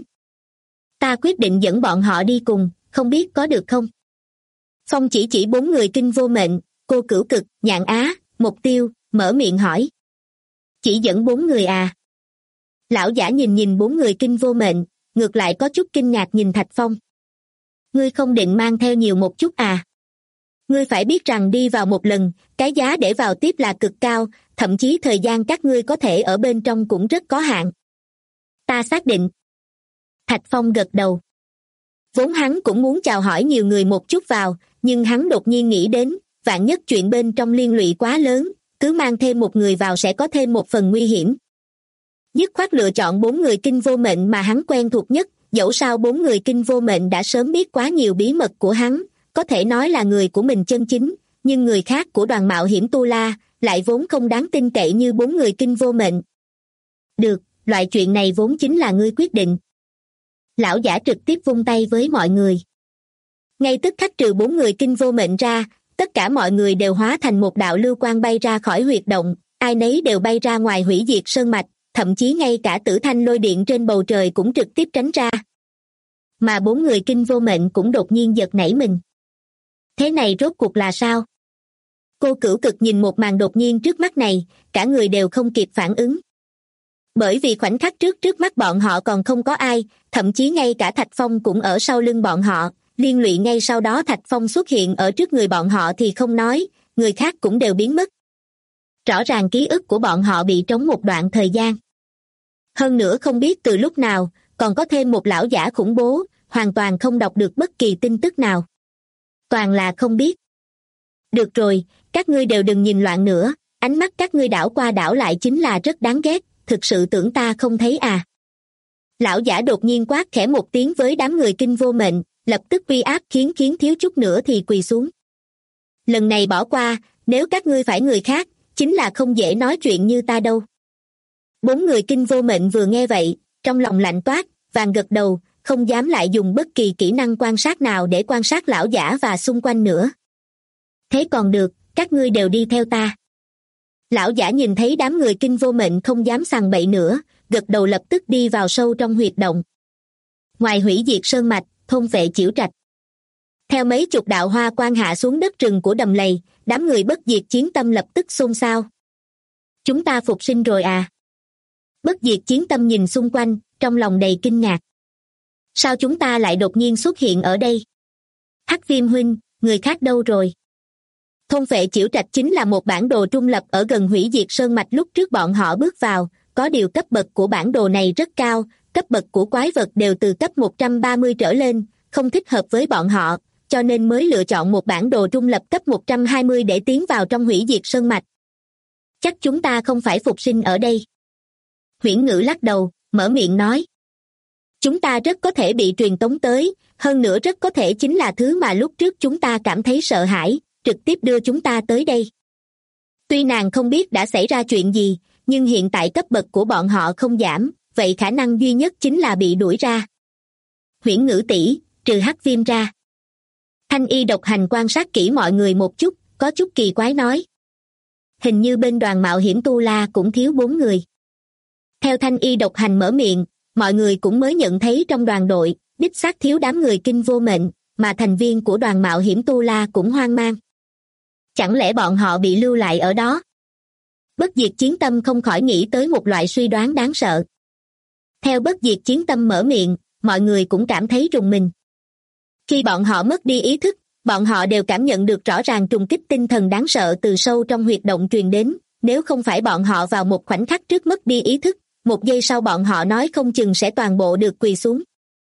Ta quyết định dẫn bọn họ đi cùng, không biết có được không? Phong chỉ 4 người kinh vô mệnh, Cô Cửu Cực, Nhạn Á, Mục Tiêu, mở miệng hỏi. Chỉ dẫn 4 người à? Lão giả nhìn 4 người kinh vô mệnh, ngược lại có chút kinh ngạc nhìn Thạch Phong. Ngươi không định mang theo nhiều một chút à? Ngươi phải biết rằng đi vào một lần, cái giá để vào tiếp là cực cao, thậm chí thời gian các ngươi có thể ở bên trong cũng rất có hạn. Ta xác định. Thạch Phong gật đầu. Vốn hắn cũng muốn chào hỏi nhiều người một chút vào, nhưng hắn đột nhiên nghĩ đến, vạn nhất chuyện bên trong liên lụy quá lớn, cứ mang thêm một người vào sẽ có thêm một phần nguy hiểm. Dứt khoát lựa chọn 4 người kinh vô mệnh mà hắn quen thuộc nhất, dẫu sao 4 người kinh vô mệnh đã sớm biết quá nhiều bí mật của hắn, có thể nói là người của mình chân chính, nhưng người khác của đoàn mạo hiểm Tu La lại vốn không đáng tin cậy như 4 người kinh vô mệnh. Được, loại chuyện này vốn chính là ngươi quyết định. Lão giả trực tiếp vung tay với mọi người. Ngay tức khắc trừ 4 người kinh vô mệnh ra, tất cả mọi người đều hóa thành một đạo lưu quang bay ra khỏi huyệt động, ai nấy đều bay ra ngoài hủy diệt sơn mạch, thậm chí ngay cả tử thanh lôi điện trên bầu trời cũng trực tiếp tránh ra. Mà 4 người kinh vô mệnh cũng đột nhiên giật nảy mình. Thế này rốt cuộc là sao? Cô Cửu Cực nhìn một màn đột nhiên trước mắt này, cả người đều không kịp phản ứng. Bởi vì khoảnh khắc trước mắt bọn họ còn không có ai, thậm chí ngay cả Thạch Phong cũng ở sau lưng bọn họ, liên lụy ngay sau đó Thạch Phong xuất hiện ở trước người bọn họ thì không nói, người khác cũng đều biến mất. Rõ ràng ký ức của bọn họ bị trống một đoạn thời gian. Hơn nữa không biết từ lúc nào, còn có thêm một lão giả khủng bố, hoàn toàn không đọc được bất kỳ tin tức nào. Toàn là không biết. Được rồi, Các ngươi đều đừng nhìn loạn nữa, ánh mắt các ngươi đảo qua đảo lại chính là rất đáng ghét, thực sự tưởng ta không thấy à. Lão giả đột nhiên quát khẽ một tiếng với đám người Kinh Vô Mệnh, lập tức uy áp khiến thiếu chút nữa thì quỳ xuống. Lần này bỏ qua, nếu các ngươi phải người khác, chính là không dễ nói chuyện như ta đâu. 4 người Kinh Vô Mệnh vừa nghe vậy, trong lòng lạnh toát, vàng gật đầu, không dám lại dùng bất kỳ kỹ năng quan sát nào để quan sát lão giả và xung quanh nữa. Thế còn được, các ngươi đều đi theo ta. Lão giả nhìn thấy đám người Kinh Vô Mệnh không dám sằng bậy nữa, gật đầu lập tức đi vào sâu trong huyệt động. Ngoài hủy diệt sơn mạch, thôn vệ chiểu trạch. Theo mấy chục đạo hoa quang hạ xuống đất rừng của đầm lầy, đám người bất diệt chiến tâm lập tức xôn xao. Chúng ta phục sinh rồi à? Bất diệt chiến tâm nhìn xung quanh, trong lòng đầy kinh ngạc. Sao chúng ta lại đột nhiên xuất hiện ở đây? Hắc Viêm huynh, người khác đâu rồi? Thôn vệ chiểu trạch chính là một bản đồ trung lập ở gần hủy diệt sơn mạch lúc trước bọn họ bước vào, có điều cấp bậc của bản đồ này rất cao, cấp bậc của quái vật đều từ cấp 130 trở lên, không thích hợp với bọn họ, cho nên mới lựa chọn một bản đồ trung lập cấp 120 để tiến vào trong hủy diệt sơn mạch. Chắc chúng ta không phải phục sinh ở đây. Huyễn Ngữ lắc đầu, mở miệng nói. Chúng ta rất có thể bị truyền tống tới, hơn nữa rất có thể chính là thứ mà lúc trước chúng ta cảm thấy sợ hãi, trực tiếp đưa chúng ta tới đây. Tuy nàng không biết đã xảy ra chuyện gì, nhưng hiện tại cấp bậc của bọn họ không giảm, vậy khả năng duy nhất chính là bị đuổi ra. Huyễn Ngữ tỷ, trừ Hắc Viêm ra. Thanh Y độc hành quan sát kỹ mọi người một chút, có chút kỳ quái nói. Hình như bên đoàn mạo hiểm Tu La cũng thiếu 4 người. Theo Thanh Y độc hành mở miệng, mọi người cũng mới nhận thấy trong đoàn đội, đích xác thiếu đám người Kinh Vô Mệnh, mà thành viên của đoàn mạo hiểm Tu La cũng hoang mang. Chẳng lẽ bọn họ bị lưu lại ở đó? Bất diệt chiến tâm không khỏi nghĩ tới một loại suy đoán đáng sợ. Theo bất diệt chiến tâm mở miệng, mọi người cũng cảm thấy rùng mình. Khi bọn họ mất đi ý thức, bọn họ đều cảm nhận được rõ ràng trùng kích tinh thần đáng sợ từ sâu trong huyệt động truyền đến, nếu không phải bọn họ vào một khoảnh khắc trước mất đi ý thức, một giây sau bọn họ nói không chừng sẽ toàn bộ được quỳ xuống.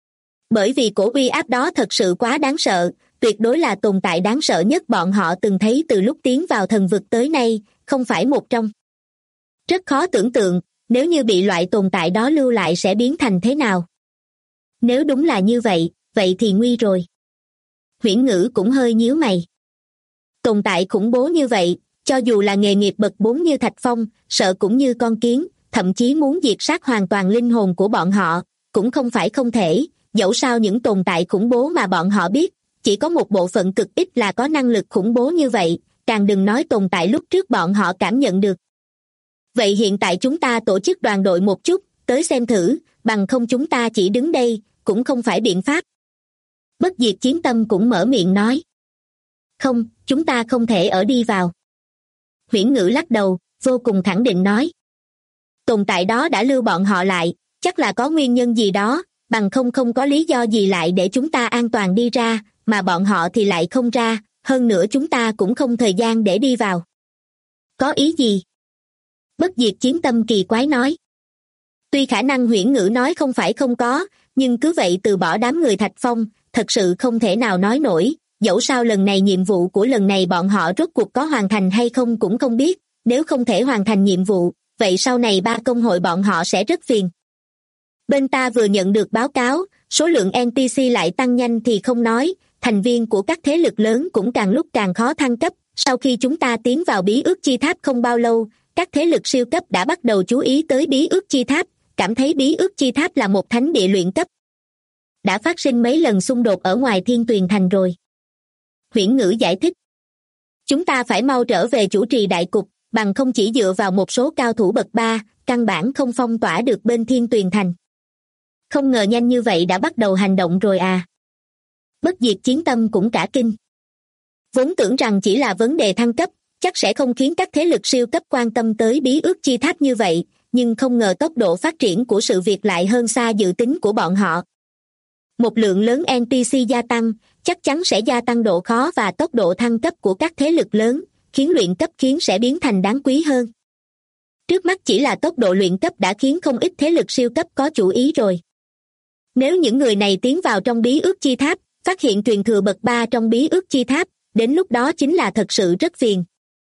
Bởi vì cổ uy áp đó thật sự quá đáng sợ, tuyệt đối là tồn tại đáng sợ nhất bọn họ từng thấy từ lúc tiến vào thần vực tới nay, không phải một trong. Rất khó tưởng tượng, nếu như bị loại tồn tại đó lưu lại sẽ biến thành thế nào. Nếu đúng là như vậy, vậy thì nguy rồi. Huyễn Ngữ cũng hơi nhíu mày. Tồn tại khủng bố như vậy, cho dù là nghề nghiệp bậc 4 như Thạch Phong, sợ cũng như con kiến, thậm chí muốn diệt sát hoàn toàn linh hồn của bọn họ, cũng không phải không thể, dẫu sao những tồn tại khủng bố mà bọn họ biết, chỉ có một bộ phận cực ít là có năng lực khủng bố như vậy, càng đừng nói tồn tại lúc trước bọn họ cảm nhận được. Vậy hiện tại chúng ta tổ chức đoàn đội một chút, tới xem thử, bằng không chúng ta chỉ đứng đây, cũng không phải biện pháp. Bất diệt chiến tâm cũng mở miệng nói. Không, chúng ta không thể ở đi vào. Huyễn Ngữ lắc đầu, vô cùng khẳng định nói. Tồn tại đó đã lưu bọn họ lại, chắc là có nguyên nhân gì đó, bằng không có lý do gì lại để chúng ta an toàn đi ra, mà bọn họ thì lại không ra, hơn nữa chúng ta cũng không thời gian để đi vào. Có ý gì? Bất diệt chiến tâm kỳ quái nói. Tuy khả năng Huyễn Ngữ nói không phải không có, nhưng cứ vậy từ bỏ đám người Thạch Phong, thật sự không thể nào nói nổi, dẫu sao lần này nhiệm vụ của lần này bọn họ rốt cuộc có hoàn thành hay không cũng không biết, nếu không thể hoàn thành nhiệm vụ, vậy sau này 3 công hội bọn họ sẽ rất phiền. Bên ta vừa nhận được báo cáo, số lượng NPC lại tăng nhanh thì không nói, thành viên của các thế lực lớn cũng càng lúc càng khó thăng cấp, sau khi chúng ta tiến vào bí ước chi tháp không bao lâu, các thế lực siêu cấp đã bắt đầu chú ý tới bí ước chi tháp, cảm thấy bí ước chi tháp là một thánh địa luyện cấp. Đã phát sinh mấy lần xung đột ở ngoài Thiên Tuyền Thành rồi. Huyễn Ngữ giải thích. Chúng ta phải mau trở về chủ trì đại cục, bằng không chỉ dựa vào một số cao thủ bậc 3, căn bản không phong tỏa được bên Thiên Tuyền Thành. Không ngờ nhanh như vậy đã bắt đầu hành động rồi à. Bất diệt chiến tâm cũng cả kinh. Vốn tưởng rằng chỉ là vấn đề thăng cấp, chắc sẽ không khiến các thế lực siêu cấp quan tâm tới bí ước chi tháp như vậy, nhưng không ngờ tốc độ phát triển của sự việc lại hơn xa dự tính của bọn họ. Một lượng lớn NPC gia tăng, chắc chắn sẽ gia tăng độ khó và tốc độ thăng cấp của các thế lực lớn, khiến luyện cấp khiến sẽ biến thành đáng quý hơn. Trước mắt chỉ là tốc độ luyện cấp đã khiến không ít thế lực siêu cấp có chủ ý rồi. Nếu những người này tiến vào trong bí ước chi tháp, phát hiện truyền thừa bậc 3 trong bí ước chi tháp, đến lúc đó chính là thật sự rất phiền.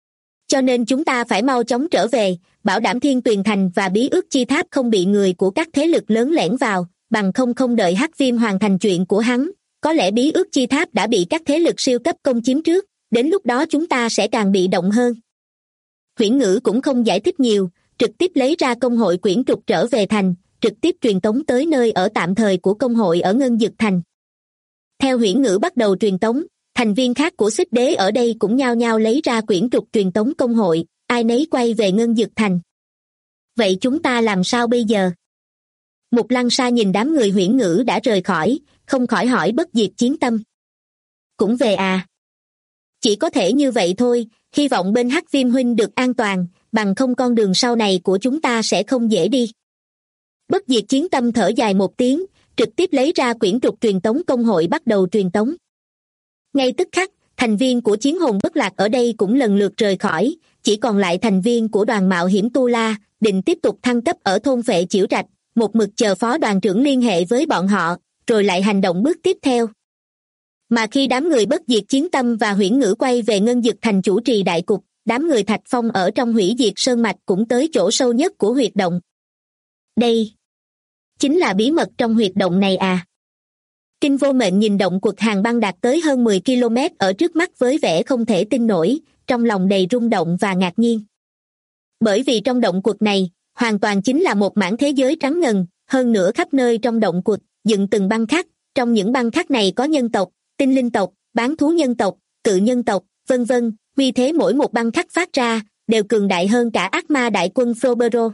Cho nên chúng ta phải mau chóng trở về, bảo đảm Thiên Tuyền Thành và Bí Ước Chi Tháp không bị người của các thế lực lớn lẻn vào, bằng không đợi Hắc Viêm hoàn thành chuyện của hắn, có lẽ Bí Ước Chi Tháp đã bị các thế lực siêu cấp công chiếm trước, đến lúc đó chúng ta sẽ càng bị động hơn. Huyễn Ngữ cũng không giải thích nhiều, trực tiếp lấy ra công hội quyển trục trở về thành, trực tiếp truyền tống tới nơi ở tạm thời của công hội ở Ngân Dực Thành. Theo Huyễn Ngữ bắt đầu truyền tống, thành viên khác của Xích Đế ở đây cũng nhao nhao lấy ra quyển trục truyền tống công hội, ai nấy quay về Ngân Dực Thành. Vậy chúng ta làm sao bây giờ? Mục Lăng Sa nhìn đám người Huyễn Ngữ đã rời khỏi, không khỏi hỏi Bất Diệt Chiến Tâm. Cũng về à? Chỉ có thể như vậy thôi, hy vọng bên Hắc Viêm huynh được an toàn, bằng không con đường sau này của chúng ta sẽ không dễ đi. Bất Diệt Chiến Tâm thở dài một tiếng, trực tiếp lấy ra quyển trục truyền tống công hội bắt đầu truyền tống. Ngay tức khắc, thành viên của Chiến Hồn Bất Lạc ở đây cũng lần lượt rời khỏi, chỉ còn lại thành viên của đoàn mạo hiểm Tu La, định tiếp tục thăng cấp ở thôn Phệ Chiểu Trạch, một mực chờ phó đoàn trưởng liên hệ với bọn họ, rồi lại hành động bước tiếp theo. Mà khi đám người Bất Diệt Chiến Tâm và Huyễn Ngữ quay về Ngân Dực Thành chủ trì đại cục, đám người Thạch Phong ở trong Hủy Diệt Sơn Mạch cũng tới chỗ sâu nhất của huyệt động. Đây chính là bí mật trong huyệt động này à? Kinh Vô Mệnh nhìn động quật hàng băng đạt tới hơn 10 km ở trước mắt với vẻ không thể tin nổi, trong lòng đầy rung động và ngạc nhiên. Bởi vì trong động quật này, hoàn toàn chính là một mảng thế giới trắng ngần, hơn nữa khắp nơi trong động quật, dựng từng băng khắc, trong những băng khắc này có nhân tộc, tinh linh tộc, bán thú nhân tộc, cự nhân tộc, vân vân, vì thế mỗi một băng khắc phát ra, đều cường đại hơn cả ác ma đại quân Frobero.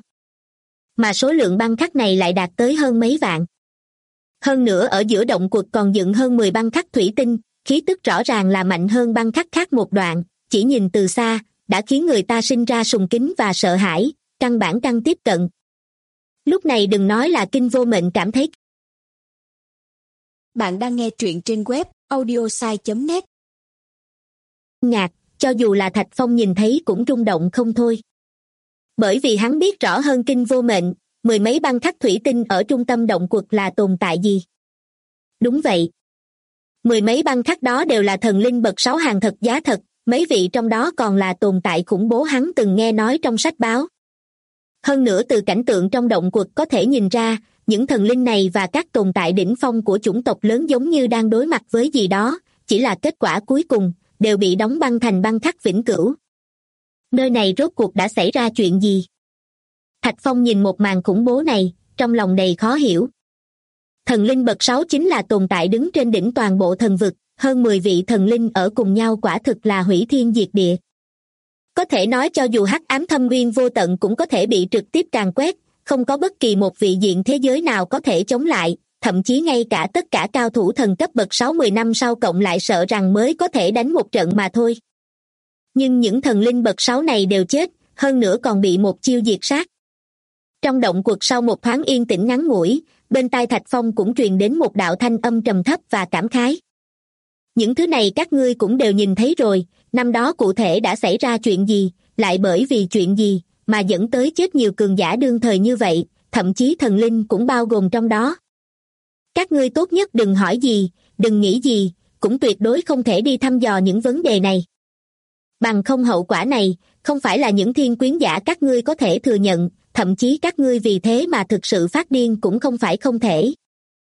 Mà số lượng băng khắc này lại đạt tới hơn mấy vạn. Hơn nữa ở giữa động quật còn dựng hơn 10 băng khắc thủy tinh, khí tức rõ ràng là mạnh hơn băng khắc khác một đoạn, chỉ nhìn từ xa, đã khiến người ta sinh ra sùng kính và sợ hãi, căn bản căng tiếp cận. Lúc này đừng nói là Kinh Vô Mệnh cảm thấy. Bạn đang nghe truyện trên web audiosai.net. Ngạc, cho dù là Thạch Phong nhìn thấy cũng rung động không thôi. Bởi vì hắn biết rõ hơn Kinh Vô Mệnh, 10 mấy băng khắc thủy tinh ở trung tâm động quật là tồn tại gì. Đúng vậy. 10 mấy băng khắc đó đều là thần linh bậc 6 hàng thật giá thật, mấy vị trong đó còn là tồn tại khủng bố hắn từng nghe nói trong sách báo. Hơn nữa từ cảnh tượng trong động quật có thể nhìn ra, những thần linh này và các tồn tại đỉnh phong của chủng tộc lớn giống như đang đối mặt với gì đó, chỉ là kết quả cuối cùng, đều bị đóng băng thành băng khắc vĩnh cửu. Nơi này rốt cuộc đã xảy ra chuyện gì? Thạch Phong nhìn một màn khủng bố này, trong lòng đầy khó hiểu. Thần linh bậc 6 chính là tồn tại đứng trên đỉnh toàn bộ thần vực, hơn 10 vị thần linh ở cùng nhau quả thực là hủy thiên diệt địa. Có thể nói cho dù hắc ám thâm uyên vô tận cũng có thể bị trực tiếp càn quét, không có bất kỳ một vị diện thế giới nào có thể chống lại, thậm chí ngay cả tất cả cao thủ thần cấp bậc 60 năm sau cộng lại sợ rằng mới có thể đánh một trận mà thôi. Nhưng những thần linh bậc 6 này đều chết, hơn nữa còn bị một chiêu diệt sát. Trong động quật sau một thoáng yên tĩnh ngắn ngủi, bên tai Thạch Phong cũng truyền đến một đạo thanh âm trầm thấp và cảm khái. Những thứ này các ngươi cũng đều nhìn thấy rồi, năm đó cụ thể đã xảy ra chuyện gì, lại bởi vì chuyện gì, mà dẫn tới chết nhiều cường giả đương thời như vậy, thậm chí thần linh cũng bao gồm trong đó. Các ngươi tốt nhất đừng hỏi gì, đừng nghĩ gì, cũng tuyệt đối không thể đi thăm dò những vấn đề này. Bằng không hậu quả này, không phải là những thiên quyến giả các ngươi có thể thừa nhận, thậm chí các ngươi vì thế mà thực sự phát điên cũng không phải không thể.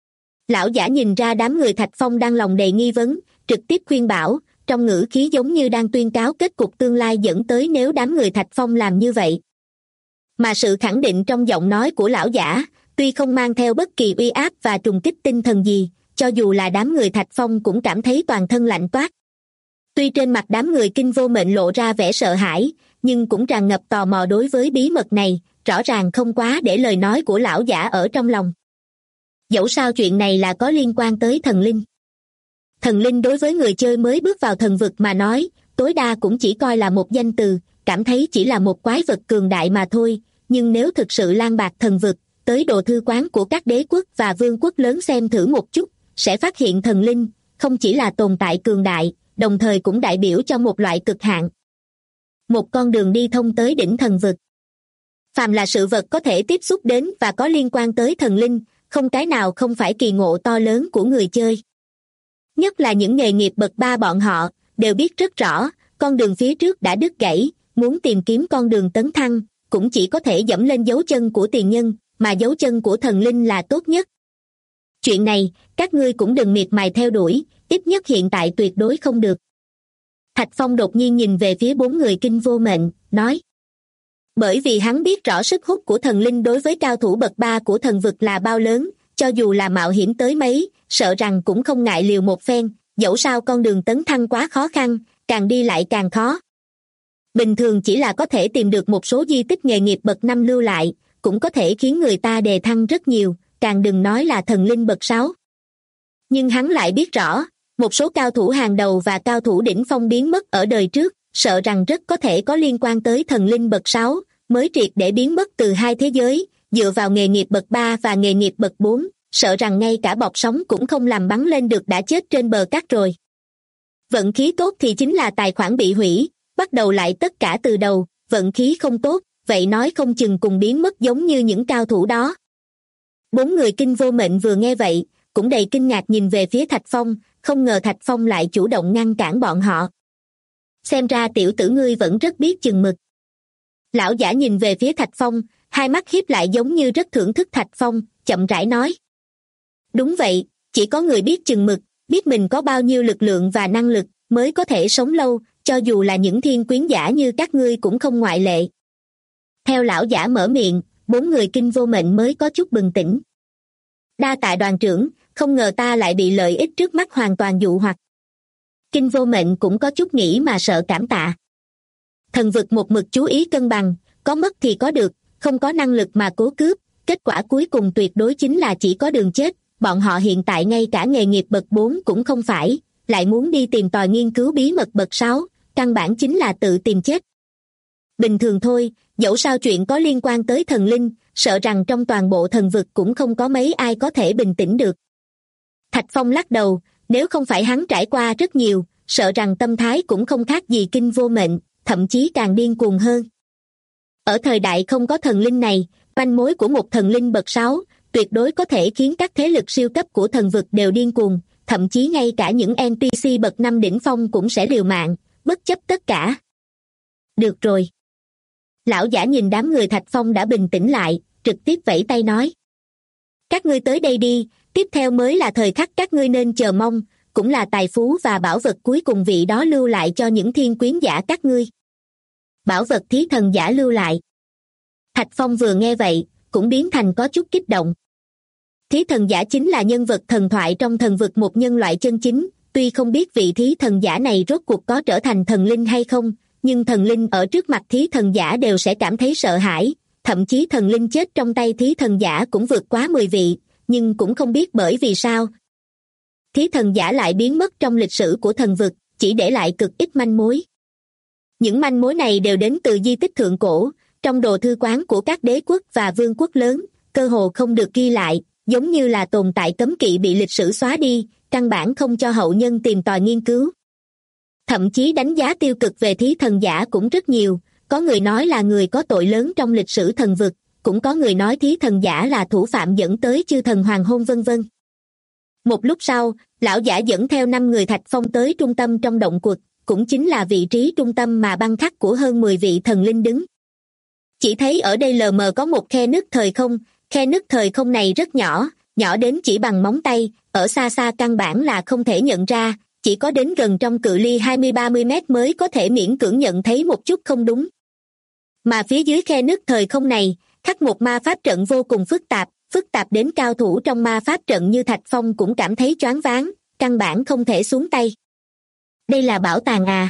Lão giả nhìn ra đám người Thạch Phong đang lòng đầy nghi vấn, trực tiếp khuyên bảo, trong ngữ khí giống như đang tuyên cáo kết cục tương lai dẫn tới nếu đám người Thạch Phong làm như vậy. Mà sự khẳng định trong giọng nói của lão giả, tuy không mang theo bất kỳ uy áp và trùng kích tinh thần gì, cho dù là đám người Thạch Phong cũng cảm thấy toàn thân lạnh toát. Tuy trên mặt đám người Kinh Vô Mệnh lộ ra vẻ sợ hãi, nhưng cũng tràn ngập tò mò đối với bí mật này, rõ ràng không quá để lời nói của lão giả ở trong lòng. Dẫu sao chuyện này là có liên quan tới thần linh. Thần linh đối với người chơi mới bước vào thần vực mà nói, tối đa cũng chỉ coi là một danh từ, cảm thấy chỉ là một quái vật cường đại mà thôi, nhưng nếu thực sự lang bạt thần vực, tới đồ thư quán của các đế quốc và vương quốc lớn xem thử một chút, sẽ phát hiện thần linh, không chỉ là tồn tại cường đại, đồng thời cũng đại biểu cho một loại cực hạn. Một con đường đi thông tới đỉnh thần vực. Phàm là sự vật có thể tiếp xúc đến và có liên quan tới thần linh, không cái nào không phải kỳ ngộ to lớn của người chơi. Nhất là những nghề nghiệp bậc 3 bọn họ, đều biết rất rõ, con đường phía trước đã đứt gãy, muốn tìm kiếm con đường tấn thăng, cũng chỉ có thể dẫm lên dấu chân của tiền nhân, mà dấu chân của thần linh là tốt nhất. Chuyện này, các ngươi cũng đừng miệt mài theo đuổi, ít nhất hiện tại tuyệt đối không được. Thạch Phong đột nhiên nhìn về phía bốn người Kinh Vô Mệnh, nói. Bởi vì hắn biết rõ sức hút của thần linh đối với cao thủ bậc 3 của thần vực là bao lớn, cho dù là mạo hiểm tới mấy, sợ rằng cũng không ngại liều một phen, dẫu sao con đường tấn thăng quá khó khăn, càng đi lại càng khó. Bình thường chỉ là có thể tìm được một số di tích nghề nghiệp bậc 5 lưu lại, cũng có thể khiến người ta đề thăng rất nhiều, càng đừng nói là thần linh bậc 6. Nhưng hắn lại biết rõ, một số cao thủ hàng đầu và cao thủ đỉnh phong biến mất ở đời trước, sợ rằng rất có thể có liên quan tới thần linh bậc 6, mới triệt để biến mất từ hai thế giới, dựa vào nghề nghiệp bậc 3 và nghề nghiệp bậc 4, sợ rằng ngay cả bọt sóng cũng không làm bắn lên được đã chết trên bờ cát rồi. Vận khí tốt thì chính là tài khoản bị hủy, bắt đầu lại tất cả từ đầu, vận khí không tốt, vậy nói không chừng cùng biến mất giống như những cao thủ đó. Bốn người Kinh Vô Mệnh vừa nghe vậy, cũng đầy kinh ngạc nhìn về phía Thạch Phong, không ngờ Thạch Phong lại chủ động ngăn cản bọn họ. Xem ra tiểu tử ngươi vẫn rất biết chừng mực. Lão giả nhìn về phía Thạch Phong, hai mắt híp lại giống như rất thưởng thức Thạch Phong, chậm rãi nói. Đúng vậy, chỉ có người biết chừng mực, biết mình có bao nhiêu lực lượng và năng lực, mới có thể sống lâu, cho dù là những thiên quyến giả như các ngươi cũng không ngoại lệ. Theo lão giả mở miệng, bốn người Kinh Vô Mệnh mới có chút bừng tỉnh. Đa tạ đoàn trưởng, không ngờ ta lại bị lợi ích trước mắt hoàn toàn dụ hoặc. Kinh Vô Mệnh cũng có chút nghĩ mà sợ cảm tạ. Thần vực một mực chú ý cân bằng, có mất thì có được, không có năng lực mà cố cướp, kết quả cuối cùng tuyệt đối chính là chỉ có đường chết. Bọn họ hiện tại ngay cả nghề nghiệp bậc 4 cũng không phải, lại muốn đi tìm tòi nghiên cứu bí mật bậc 6, căn bản chính là tự tìm chết. Bình thường thôi, dẫu sao chuyện có liên quan tới thần linh, sợ rằng trong toàn bộ thần vực cũng không có mấy ai có thể bình tĩnh được. Thạch Phong lắc đầu, nếu không phải hắn trải qua rất nhiều, sợ rằng tâm thái cũng không khác gì Kinh Vô Mệnh, thậm chí càng điên cuồng hơn. Ở thời đại không có thần linh này, manh mối của một thần linh bậc 6, tuyệt đối có thể khiến các thế lực siêu cấp của thần vực đều điên cuồng, thậm chí ngay cả những NPC bậc 5 đỉnh phong cũng sẽ liều mạng, bất chấp tất cả. Được rồi. Lão giả nhìn đám người Thạch Phong đã bình tĩnh lại, trực tiếp vẫy tay nói. Các ngươi tới đây đi, tiếp theo mới là thời khắc các ngươi nên chờ mong, cũng là tài phú và bảo vật cuối cùng vị đó lưu lại cho những thiên quyến giả các ngươi. Bảo vật thí thần giả lưu lại. Thạch Phong vừa nghe vậy, cũng biến thành có chút kích động. Thí thần giả chính là nhân vật thần thoại trong thần vực một nhân loại chân chính, tuy không biết vị thí thần giả này rốt cuộc có trở thành thần linh hay không, nhưng thần linh ở trước mặt thí thần giả đều sẽ cảm thấy sợ hãi, thậm chí thần linh chết trong tay thí thần giả cũng vượt quá 10 vị, nhưng cũng không biết bởi vì sao. Thí thần giả lại biến mất trong lịch sử của thần vực, chỉ để lại cực ít manh mối. Những manh mối này đều đến từ di tích thượng cổ, trong đồ thư quán của các đế quốc và vương quốc lớn, cơ hồ không được ghi lại, giống như là tồn tại cấm kỵ bị lịch sử xóa đi, căn bản không cho hậu nhân tìm tòi nghiên cứu. Thậm chí đánh giá tiêu cực về thí thần giả cũng rất nhiều, có người nói là người có tội lớn trong lịch sử thần vực, cũng có người nói thí thần giả là thủ phạm dẫn tới chư thần hoàng hôn vân vân. Một lúc sau, lão giả dẫn theo 5 người Thạch Phong tới trung tâm trong động quật, cũng chính là vị trí trung tâm mà băng khắc của hơn 10 vị thần linh đứng. Chỉ thấy ở đây lờ mờ có một khe nứt thời không, khe nứt thời không này rất nhỏ, nhỏ đến chỉ bằng móng tay, ở xa xa căn bản là không thể nhận ra, chỉ có đến gần trong cự ly 20-30 mét mới có thể miễn cưỡng nhận thấy một chút không đúng. Mà phía dưới khe nứt thời không này, khắc một ma pháp trận vô cùng phức tạp đến cao thủ trong ma pháp trận như Thạch Phong cũng cảm thấy choáng váng, căn bản không thể xuống tay. Đây là bảo tàng à?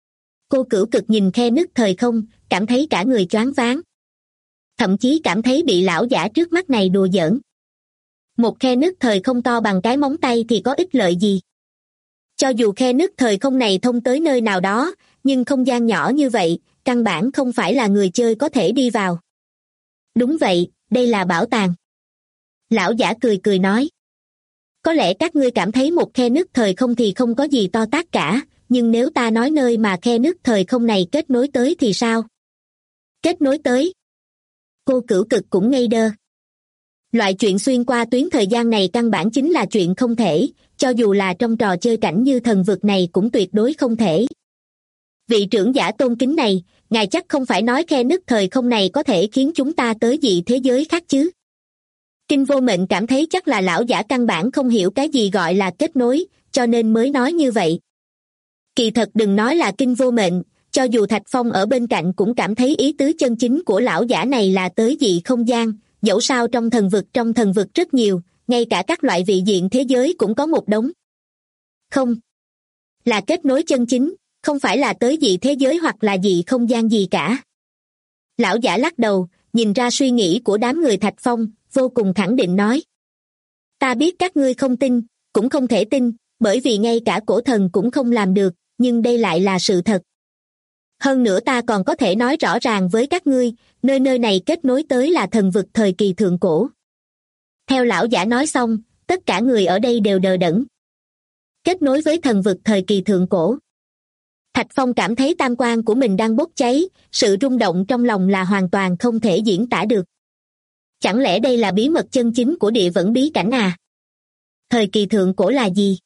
Cô Cửu Cực nhìn khe nứt thời không, cảm thấy cả người choáng váng. Thậm chí cảm thấy bị lão giả trước mắt này đùa giỡn. Một khe nứt thời không to bằng cái móng tay thì có ích lợi gì? Cho dù khe nứt thời không này thông tới nơi nào đó, nhưng không gian nhỏ như vậy, căn bản không phải là người chơi có thể đi vào. Đúng vậy, đây là bảo tàng. Lão giả cười cười nói. Có lẽ các ngươi cảm thấy một khe nứt thời không thì không có gì to tát cả, nhưng nếu ta nói nơi mà khe nứt thời không này kết nối tới thì sao? Kết nối tới? Cô Cửu Cực cũng ngây đơ. Loại chuyện xuyên qua tuyến thời gian này căn bản chính là chuyện không thể, cho dù là trong trò chơi cảnh như thần vực này cũng tuyệt đối không thể. Vị trưởng giả tôn kính này, ngài chắc không phải nói khe nứt thời không này có thể khiến chúng ta tới dị thế giới khác chứ? Kinh Vô Mệnh cảm thấy chắc là lão giả căn bản không hiểu cái gì gọi là kết nối, cho nên mới nói như vậy. Kỳ thật đừng nói là Kinh Vô Mệnh, cho dù Thạch Phong ở bên cạnh cũng cảm thấy ý tứ chân chính của lão giả này là tới dị không gian, dẫu sao trong thần vực rất nhiều, ngay cả các loại vị diện thế giới cũng có một đống. Không, là kết nối chân chính, không phải là tới dị thế giới hoặc là dị không gian gì cả. Lão giả lắc đầu, nhìn ra suy nghĩ của đám người Thạch Phong, vô cùng khẳng định nói. Ta biết các ngươi không tin, cũng không thể tin, bởi vì ngay cả cổ thần cũng không làm được, nhưng đây lại là sự thật. Hơn nữa ta còn có thể nói rõ ràng với các ngươi, nơi này kết nối tới là thần vực thời kỳ thượng cổ. Theo lão giả nói xong, tất cả người ở đây đều đờ đẫn. Kết nối với thần vực thời kỳ thượng cổ. Thạch Phong cảm thấy tam quan của mình đang bốc cháy, sự rung động trong lòng là hoàn toàn không thể diễn tả được. Chẳng lẽ đây là bí mật chân chính của địa vẫn bí cảnh à? Thời kỳ thượng cổ là gì?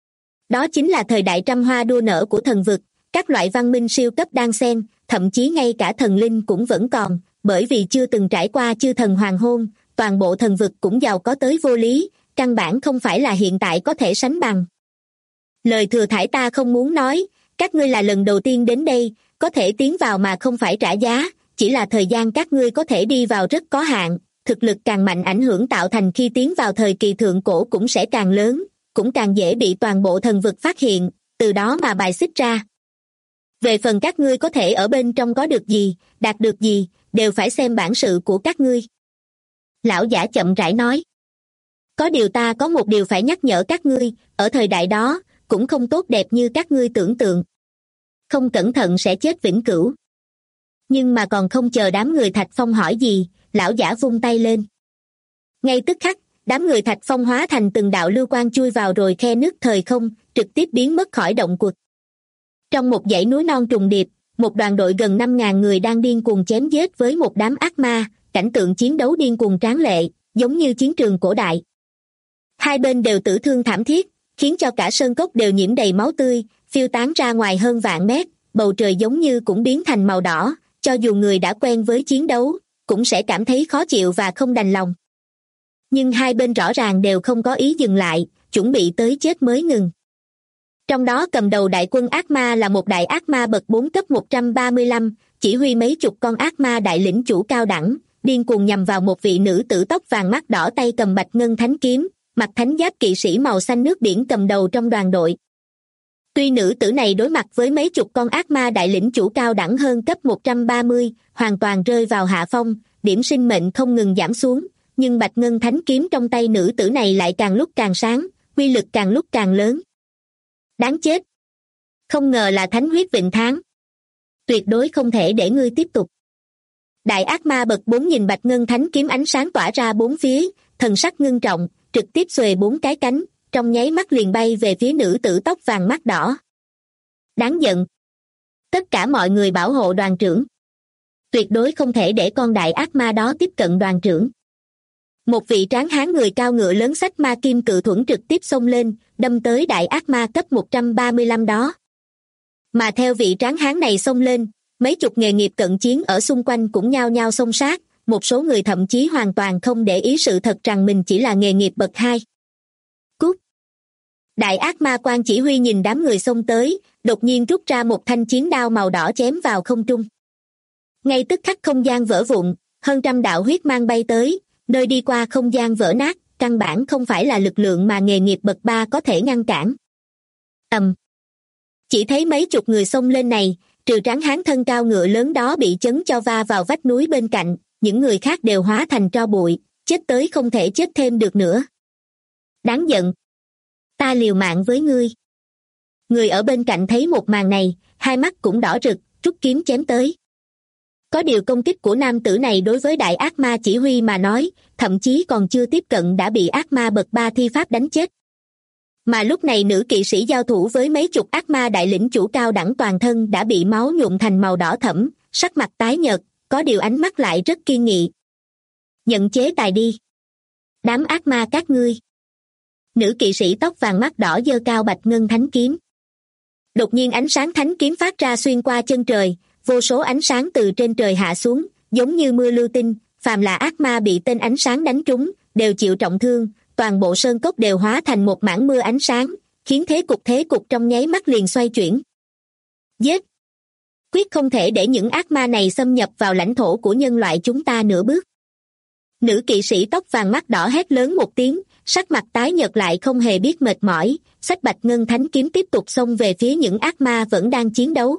Đó chính là thời đại trăm hoa đua nở của thần vực, các loại văn minh siêu cấp đan xen, thậm chí ngay cả thần linh cũng vẫn còn, bởi vì chưa từng trải qua chư thần hoàng hôn, toàn bộ thần vực cũng giàu có tới vô lý, căn bản không phải là hiện tại có thể sánh bằng. Lời thừa thãi ta không muốn nói, các ngươi là lần đầu tiên đến đây, có thể tiến vào mà không phải trả giá, chỉ là thời gian các ngươi có thể đi vào rất có hạn, thực lực càng mạnh ảnh hưởng tạo thành khi tiến vào thời kỳ thượng cổ cũng sẽ càng lớn, cũng càng dễ bị toàn bộ thần vực phát hiện, từ đó mà bài xích ra. Về phần các ngươi có thể ở bên trong có được gì, đạt được gì, đều phải xem bản sự của các ngươi. Lão giả chậm rãi nói. Có điều ta có một điều phải nhắc nhở các ngươi, ở thời đại đó, cũng không tốt đẹp như các ngươi tưởng tượng. Không cẩn thận sẽ chết vĩnh cửu. Nhưng mà còn không chờ đám người Thạch Phong hỏi gì, lão giả vung tay lên. Ngay tức khắc, đám người Thạch Phong hóa thành từng đạo lưu quang chui vào rồi khe nước thời không, trực tiếp biến mất khỏi động quật. Trong một dãy núi non trùng điệp, một đoàn đội gần 5.000 người đang điên cuồng chém giết với một đám ác ma, cảnh tượng chiến đấu điên cuồng tráng lệ, giống như chiến trường cổ đại. Hai bên đều tử thương thảm thiết, khiến cho cả sơn cốc đều nhiễm đầy máu tươi, phiêu tán ra ngoài hơn vạn mét, bầu trời giống như cũng biến thành màu đỏ, cho dù người đã quen với chiến đấu, cũng sẽ cảm thấy khó chịu và không đành lòng. Nhưng hai bên rõ ràng đều không có ý dừng lại, chuẩn bị tới chết mới ngừng. Trong đó cầm đầu đại quân ác ma là một đại ác ma bậc 4 cấp 135, chỉ huy mấy chục con ác ma đại lĩnh chủ cao đẳng, điên cuồng nhằm vào một vị nữ tử tóc vàng mắt đỏ tay cầm bạch ngân thánh kiếm, mặc thánh giáp kỵ sĩ màu xanh nước biển cầm đầu trong đoàn đội. Tuy nữ tử này đối mặt với mấy chục con ác ma đại lĩnh chủ cao đẳng hơn cấp 130, hoàn toàn rơi vào hạ phong, điểm sinh mệnh không ngừng giảm xuống, nhưng bạch ngân thánh kiếm trong tay nữ tử này lại càng lúc càng sáng, uy lực càng lúc càng lớn. Đáng chết! Không ngờ là thánh huyết vịnh tháng. Tuyệt đối không thể để ngươi tiếp tục. Đại ác ma bậc 4 nhìn bạch ngân thánh kiếm ánh sáng tỏa ra bốn phía, thần sắc ngưng trọng, trực tiếp xuề 4 cái cánh, trong nháy mắt liền bay về phía nữ tử tóc vàng mắt đỏ. Đáng giận! Tất cả mọi người bảo hộ đoàn trưởng. Tuyệt đối không thể để con đại ác ma đó tiếp cận đoàn trưởng. Một vị tráng hán người cao ngựa lớn xách ma kim cự thuẫn trực tiếp xông lên, đâm tới đại ác ma cấp 135 đó. Mà theo vị tráng hán này xông lên, mấy chục nghề nghiệp cận chiến ở xung quanh cũng nhao nhao xông sát, một số người thậm chí hoàn toàn không để ý sự thật rằng mình chỉ là nghề nghiệp bậc 2. Cút! Đại ác ma quan chỉ huy nhìn đám người xông tới, đột nhiên rút ra một thanh chiến đao màu đỏ chém vào không trung. Ngay tức khắc không gian vỡ vụn, hơn trăm đạo huyết mang bay tới, nơi đi qua không gian vỡ nát, căn bản không phải là lực lượng mà nghề nghiệp bậc 3 có thể ngăn cản. Chỉ thấy mấy chục người xông lên này, trừ tráng hán thân cao ngựa lớn đó bị chấn cho va vào vách núi bên cạnh, những người khác đều hóa thành tro bụi, chết tới không thể chết thêm được nữa. Đáng giận! Ta liều mạng với ngươi. Người ở bên cạnh thấy một màn này, hai mắt cũng đỏ rực, rút kiếm chém tới. Có điều công kích của nam tử này đối với đại ác ma chỉ huy mà nói, thậm chí còn chưa tiếp cận đã bị ác ma bậc 3 thi pháp đánh chết. Mà lúc này nữ kỵ sĩ giao thủ với mấy chục ác ma đại lĩnh chủ cao đẳng toàn thân đã bị máu nhuộm thành màu đỏ thẫm, sắc mặt tái nhợt, có điều ánh mắt lại rất kiên nghị. Nhận chế tài đi. Đám ác ma các ngươi. Nữ kỵ sĩ tóc vàng mắt đỏ giơ cao bạch ngân thánh kiếm. Đột nhiên ánh sáng thánh kiếm phát ra xuyên qua chân trời, vô số ánh sáng từ trên trời hạ xuống, giống như mưa lưu tinh, phàm là ác ma bị tên ánh sáng đánh trúng, đều chịu trọng thương, toàn bộ sơn cốc đều hóa thành một mảng mưa ánh sáng, khiến thế cục trong nháy mắt liền xoay chuyển. Giết! Quyết không thể để những ác ma này xâm nhập vào lãnh thổ của nhân loại chúng ta nửa bước. Nữ kỵ sĩ tóc vàng mắt đỏ hét lớn một tiếng, sắc mặt tái nhợt lại không hề biết mệt mỏi, xách Bạch Ngân Thánh kiếm tiếp tục xông về phía những ác ma vẫn đang chiến đấu.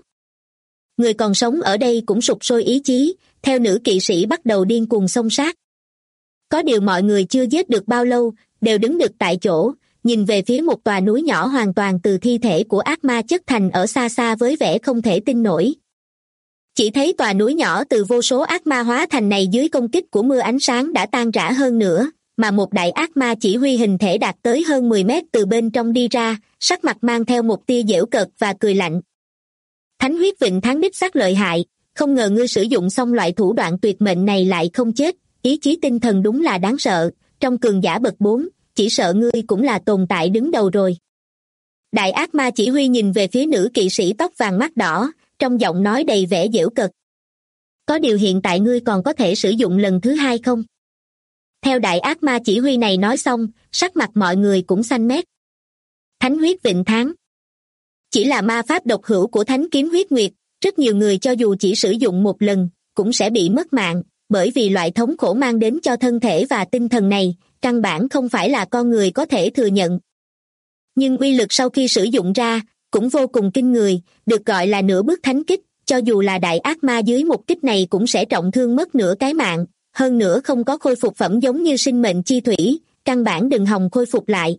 Người còn sống ở đây cũng sục sôi ý chí, theo nữ kỵ sĩ bắt đầu điên cuồng xông sát. Có điều mọi người chưa giết được bao lâu, đều đứng được tại chỗ, nhìn về phía một tòa núi nhỏ hoàn toàn từ thi thể của ác ma chất thành ở xa xa với vẻ không thể tin nổi. Chỉ thấy tòa núi nhỏ từ vô số ác ma hóa thành này dưới công kích của mưa ánh sáng đã tan rã hơn nữa, mà một đại ác ma chỉ huy hình thể đạt tới hơn 10 mét từ bên trong đi ra, sắc mặt mang theo một tia giễu cợt và cười lạnh. Thánh huyết vịnh thắng đích xác lợi hại, không ngờ ngươi sử dụng xong loại thủ đoạn tuyệt mệnh này lại không chết, ý chí tinh thần đúng là đáng sợ, trong cường giả bậc 4, chỉ sợ ngươi cũng là tồn tại đứng đầu rồi. Đại ác ma chỉ huy nhìn về phía nữ kỵ sĩ tóc vàng mắt đỏ, trong giọng nói đầy vẻ giễu cợt. Có điều hiện tại ngươi còn có thể sử dụng lần thứ hai không? Theo đại ác ma chỉ huy này nói xong, sắc mặt mọi người cũng xanh mét. Thánh huyết vịnh thắng. Chỉ là ma pháp độc hữu của thánh kiếm huyết nguyệt, rất nhiều người cho dù chỉ sử dụng một lần, cũng sẽ bị mất mạng, bởi vì loại thống khổ mang đến cho thân thể và tinh thần này, căn bản không phải là con người có thể thừa nhận. Nhưng uy lực sau khi sử dụng ra, cũng vô cùng kinh người, được gọi là nửa bước thánh kích, cho dù là đại ác ma dưới một kích này cũng sẽ trọng thương mất nửa cái mạng, hơn nữa không có khôi phục phẩm giống như sinh mệnh chi thủy, căn bản đừng hòng khôi phục lại.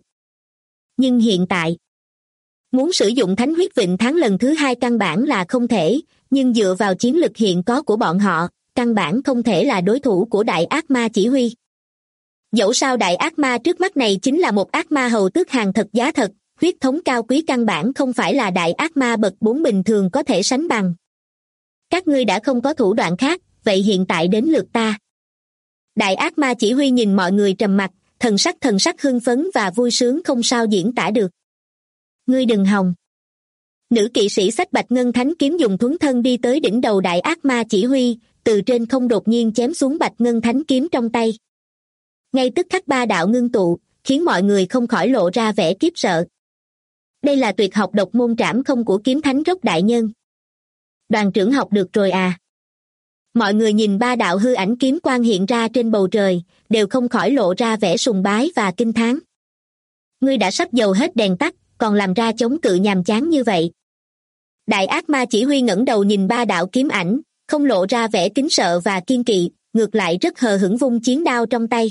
Nhưng hiện tại, muốn sử dụng thánh huyết vịnh thắng lần thứ hai căn bản là không thể, nhưng dựa vào chiến lực hiện có của bọn họ, căn bản không thể là đối thủ của đại ác ma chỉ huy. Dẫu sao đại ác ma trước mắt này chính là một ác ma hầu tước hàng thật giá thật, huyết thống cao quý căn bản không phải là đại ác ma bậc 4 bình thường có thể sánh bằng. Các ngươi đã không có thủ đoạn khác, vậy hiện tại đến lượt ta. Đại ác ma chỉ huy nhìn mọi người trầm mặc, thần sắc hưng phấn và vui sướng không sao diễn tả được. Ngươi đừng hòng. Nữ kỵ sĩ xách Bạch Ngân Thánh kiếm dùng thuấn thân đi tới đỉnh đầu đại ác ma chỉ huy, từ trên không đột nhiên chém xuống Bạch Ngân Thánh kiếm trong tay. Ngay tức khắc ba đạo ngưng tụ, khiến mọi người không khỏi lộ ra vẻ khiếp sợ. Đây là tuyệt học độc môn trảm không của kiếm thánh Rốc đại nhân. Đoàn trưởng học được rồi à? Mọi người nhìn ba đạo hư ảnh kiếm quang hiện ra trên bầu trời, đều không khỏi lộ ra vẻ sùng bái và kinh thán. Ngươi đã sắp dầu hết đèn tắt, còn làm ra chống cự nhàm chán như vậy. Đại ác ma chỉ huy ngẩng đầu nhìn ba đạo kiếm ảnh, không lộ ra vẻ kính sợ và kiên kỵ, ngược lại rất hờ hững vung chiến đao trong tay.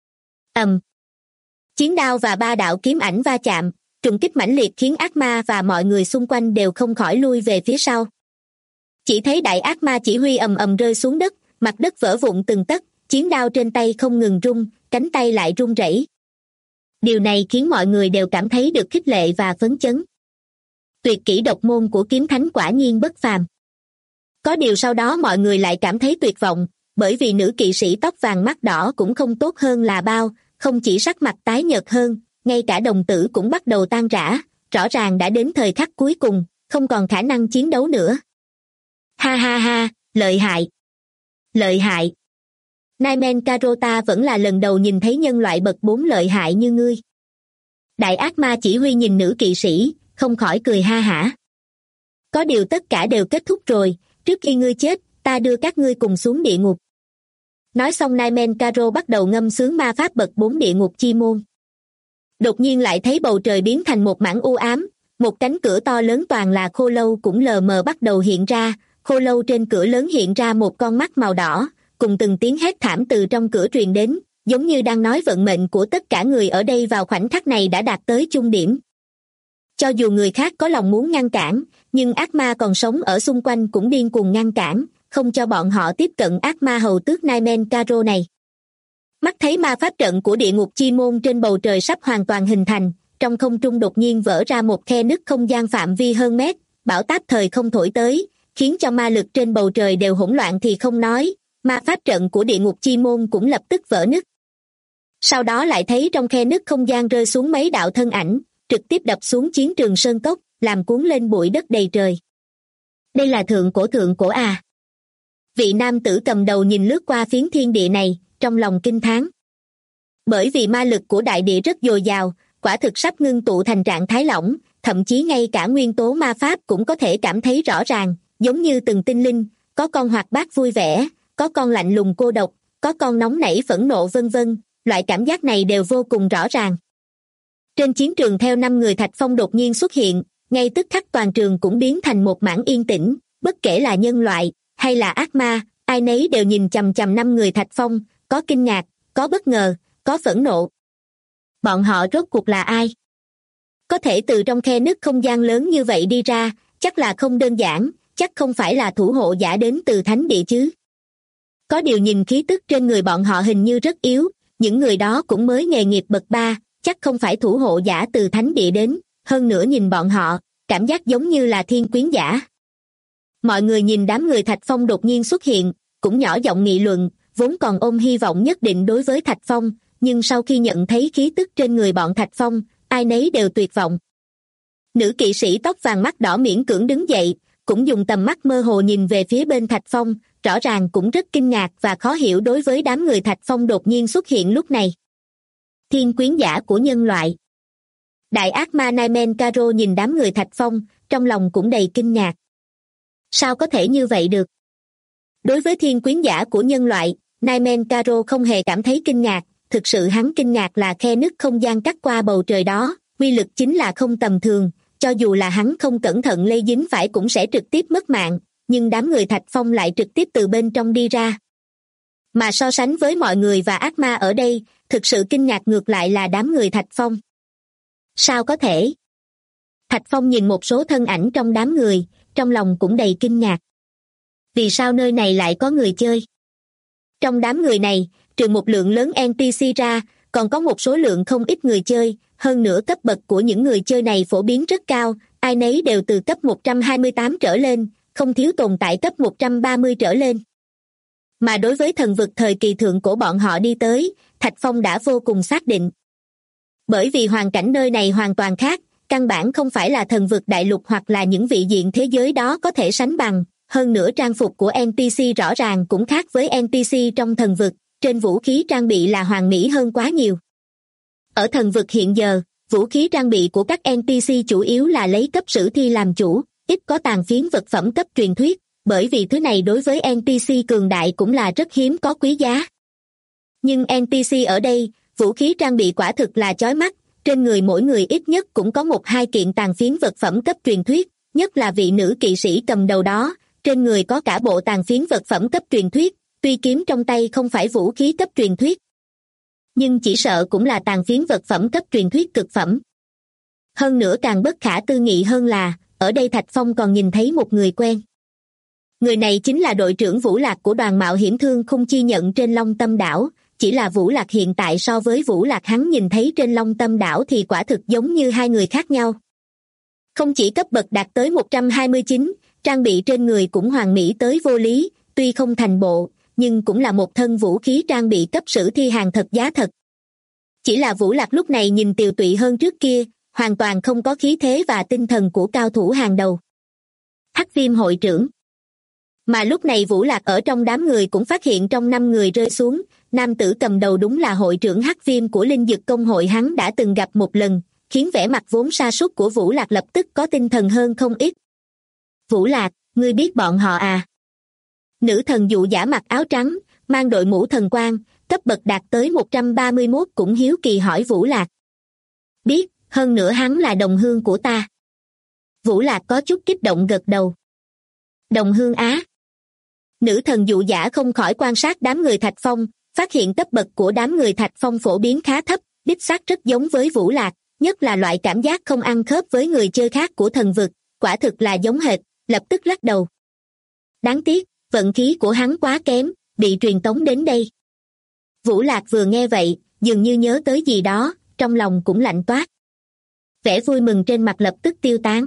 Chiến đao và ba đạo kiếm ảnh va chạm, trùng kích mãnh liệt khiến ác ma và mọi người xung quanh đều không khỏi lui về phía sau. Chỉ thấy đại ác ma chỉ huy ầm ầm rơi xuống đất, mặt đất vỡ vụn từng tấc, chiến đao trên tay không ngừng rung, cánh tay lại run rẩy. Điều này khiến mọi người đều cảm thấy được khích lệ và phấn chấn. Tuyệt kỹ độc môn của kiếm thánh quả nhiên bất phàm. Có điều sau đó mọi người lại cảm thấy tuyệt vọng, bởi vì nữ kỵ sĩ tóc vàng mắt đỏ cũng không tốt hơn là bao, không chỉ sắc mặt tái nhợt hơn, ngay cả đồng tử cũng bắt đầu tan rã, rõ ràng đã đến thời khắc cuối cùng, không còn khả năng chiến đấu nữa. Ha ha ha, lợi hại! Lợi hại! Naimen Carota vẫn là lần đầu nhìn thấy nhân loại bậc 4 lợi hại như ngươi. Đại ác ma chỉ huy nhìn nữ kỵ sĩ, không khỏi cười ha hả. Có điều tất cả đều kết thúc rồi, trước khi ngươi chết, ta đưa các ngươi cùng xuống địa ngục. Nói xong Naimen Caro bắt đầu ngâm sướng ma pháp bậc 4 địa ngục chi môn. Đột nhiên lại thấy bầu trời biến thành một mảng u ám, một cánh cửa to lớn toàn là khô lâu cũng lờ mờ bắt đầu hiện ra, khô lâu trên cửa lớn hiện ra một con mắt màu đỏ, cùng từng tiếng hét thảm từ trong cửa truyền đến, giống như đang nói vận mệnh của tất cả người ở đây vào khoảnh khắc này đã đạt tới chung điểm. Cho dù người khác có lòng muốn ngăn cản, nhưng ác ma còn sống ở xung quanh cũng điên cuồng ngăn cản, không cho bọn họ tiếp cận ác ma hầu tước Naimen Caro này. Mắt thấy ma pháp trận của địa ngục chi môn trên bầu trời sắp hoàn toàn hình thành, trong không trung đột nhiên vỡ ra một khe nứt không gian phạm vi hơn mét, bão táp thời không thổi tới, khiến cho ma lực trên bầu trời đều hỗn loạn thì không nói, ma pháp trận của địa ngục chi môn cũng lập tức vỡ nứt. Sau đó lại thấy trong khe nứt không gian rơi xuống mấy đạo thân ảnh, trực tiếp đập xuống chiến trường sơn cốc, làm cuốn lên bụi đất đầy trời. Đây là thượng cổ à? Vị nam tử cầm đầu nhìn lướt qua phiến thiên địa này, trong lòng kinh thán. Bởi vì ma lực của đại địa rất dồi dào, quả thực sắp ngưng tụ thành trạng thái lỏng, thậm chí ngay cả nguyên tố ma pháp cũng có thể cảm thấy rõ ràng, giống như từng tinh linh, có con hoạt bát vui vẻ, có con lạnh lùng cô độc, có con nóng nảy phẫn nộ vân vân, loại cảm giác này đều vô cùng rõ ràng. Trên chiến trường theo 5 người Thạch Phong đột nhiên xuất hiện, ngay tức khắc toàn trường cũng biến thành một mảng yên tĩnh, bất kể là nhân loại hay là ác ma, ai nấy đều nhìn chằm chằm 5 người Thạch Phong, có kinh ngạc, có bất ngờ, có phẫn nộ. Bọn họ rốt cuộc là ai? Có thể từ trong khe nứt không gian lớn như vậy đi ra, chắc là không đơn giản, chắc không phải là thủ hộ giả đến từ thánh địa chứ. Có điều nhìn khí tức trên người bọn họ hình như rất yếu, những người đó cũng mới nghề nghiệp bậc 3, chắc không phải thủ hộ giả từ thánh địa đến, hơn nữa nhìn bọn họ, cảm giác giống như là thiên quyến giả. Mọi người nhìn đám người Thạch Phong đột nhiên xuất hiện, cũng nhỏ giọng nghị luận, vốn còn ôm hy vọng nhất định đối với Thạch Phong, nhưng sau khi nhận thấy khí tức trên người bọn Thạch Phong, ai nấy đều tuyệt vọng. Nữ kỵ sĩ tóc vàng mắt đỏ miễn cưỡng đứng dậy, cũng dùng tầm mắt mơ hồ nhìn về phía bên Thạch Phong, rõ ràng cũng rất kinh ngạc và khó hiểu đối với đám người Thạch Phong đột nhiên xuất hiện lúc này. Thiên quyến giả của nhân loại. Đại ác ma Naimen Caro nhìn đám người Thạch Phong, trong lòng cũng đầy kinh ngạc. Sao có thể như vậy được? Đối với thiên quyến giả của nhân loại, Naimen Caro không hề cảm thấy kinh ngạc, thực sự hắn kinh ngạc là khe nứt không gian cắt qua bầu trời đó, uy lực chính là không tầm thường, cho dù là hắn không cẩn thận lây dính phải cũng sẽ trực tiếp mất mạng, nhưng đám người Thạch Phong lại trực tiếp từ bên trong đi ra. Mà so sánh với mọi người và ác ma ở đây, thực sự kinh ngạc ngược lại là đám người Thạch Phong. Sao có thể? Thạch Phong nhìn một số thân ảnh trong đám người, trong lòng cũng đầy kinh ngạc. Vì sao nơi này lại có người chơi? Trong đám người này, trừ một lượng lớn NPC ra, còn có một số lượng không ít người chơi, hơn nữa cấp bậc của những người chơi này phổ biến rất cao, ai nấy đều từ cấp 128 trở lên, không thiếu tồn tại cấp 130 trở lên. Mà đối với thần vực thời kỳ thượng cổ bọn họ đi tới, Thạch Phong đã vô cùng xác định. Bởi vì hoàn cảnh nơi này hoàn toàn khác, căn bản không phải là thần vực đại lục hoặc là những vị diện thế giới đó có thể sánh bằng, hơn nữa trang phục của NPC rõ ràng cũng khác với NPC trong thần vực, trên vũ khí trang bị là hoàn mỹ hơn quá nhiều. Ở thần vực hiện giờ, vũ khí trang bị của các NPC chủ yếu là lấy cấp sử thi làm chủ, ít có tàn phiến vật phẩm cấp truyền thuyết, bởi vì thứ này đối với NPC cường đại cũng là rất hiếm có quý giá. Nhưng NPC ở đây, vũ khí trang bị quả thực là chói mắt, trên người mỗi người ít nhất cũng có 1-2 kiện tàn phiến vật phẩm cấp truyền thuyết, nhất là vị nữ kỵ sĩ cầm đầu đó, trên người có cả bộ tàn phiến vật phẩm cấp truyền thuyết, tuy kiếm trong tay không phải vũ khí cấp truyền thuyết, nhưng chỉ sợ cũng là tàn phiến vật phẩm cấp truyền thuyết cực phẩm. Hơn nữa càng bất khả tư nghị hơn là, ở đây Thạch Phong còn nhìn thấy một người quen. Người này chính là đội trưởng Vũ Lạc của đoàn mạo hiểm thương khung chi nhận trên Long Tâm đảo, chỉ là Vũ Lạc hiện tại so với Vũ Lạc hắn nhìn thấy trên Long Tâm đảo thì quả thực giống như hai người khác nhau. Không chỉ cấp bậc đạt tới 129, trang bị trên người cũng hoàn mỹ tới vô lý, tuy không thành bộ, nhưng cũng là một thân vũ khí trang bị cấp sử thi hàng thật giá thật. Chỉ là Vũ Lạc lúc này nhìn tiều tụy hơn trước kia, hoàn toàn không có khí thế và tinh thần của cao thủ hàng đầu. Hắc Viêm hội trưởng. Mà lúc này Vũ Lạc ở trong đám người cũng phát hiện trong 5 người rơi xuống, nam tử cầm đầu đúng là hội trưởng Hắc Viêm của Linh Dực Công hội hắn đã từng gặp một lần, khiến vẻ mặt vốn sa sút của Vũ Lạc lập tức có tinh thần hơn không ít. Vũ Lạc, ngươi biết bọn họ à? Nữ thần dụ giả mặc áo trắng, mang đội mũ thần quang, cấp bậc đạt tới 131 cũng hiếu kỳ hỏi Vũ Lạc. Biết, hơn nữa hắn là đồng hương của ta. Vũ Lạc có chút kích động gật đầu. Đồng hương á? Nữ thần dụ giả không khỏi quan sát đám người Thạch Phong, phát hiện cấp bậc của đám người Thạch Phong phổ biến khá thấp, đích xác rất giống với Vũ Lạc, nhất là loại cảm giác không ăn khớp với người chơi khác của thần vực, quả thực là giống hệt, lập tức lắc đầu. Đáng tiếc, vận khí của hắn quá kém, bị truyền tống đến đây. Vũ Lạc vừa nghe vậy, dường như nhớ tới gì đó, trong lòng cũng lạnh toát. Vẻ vui mừng trên mặt lập tức tiêu tán.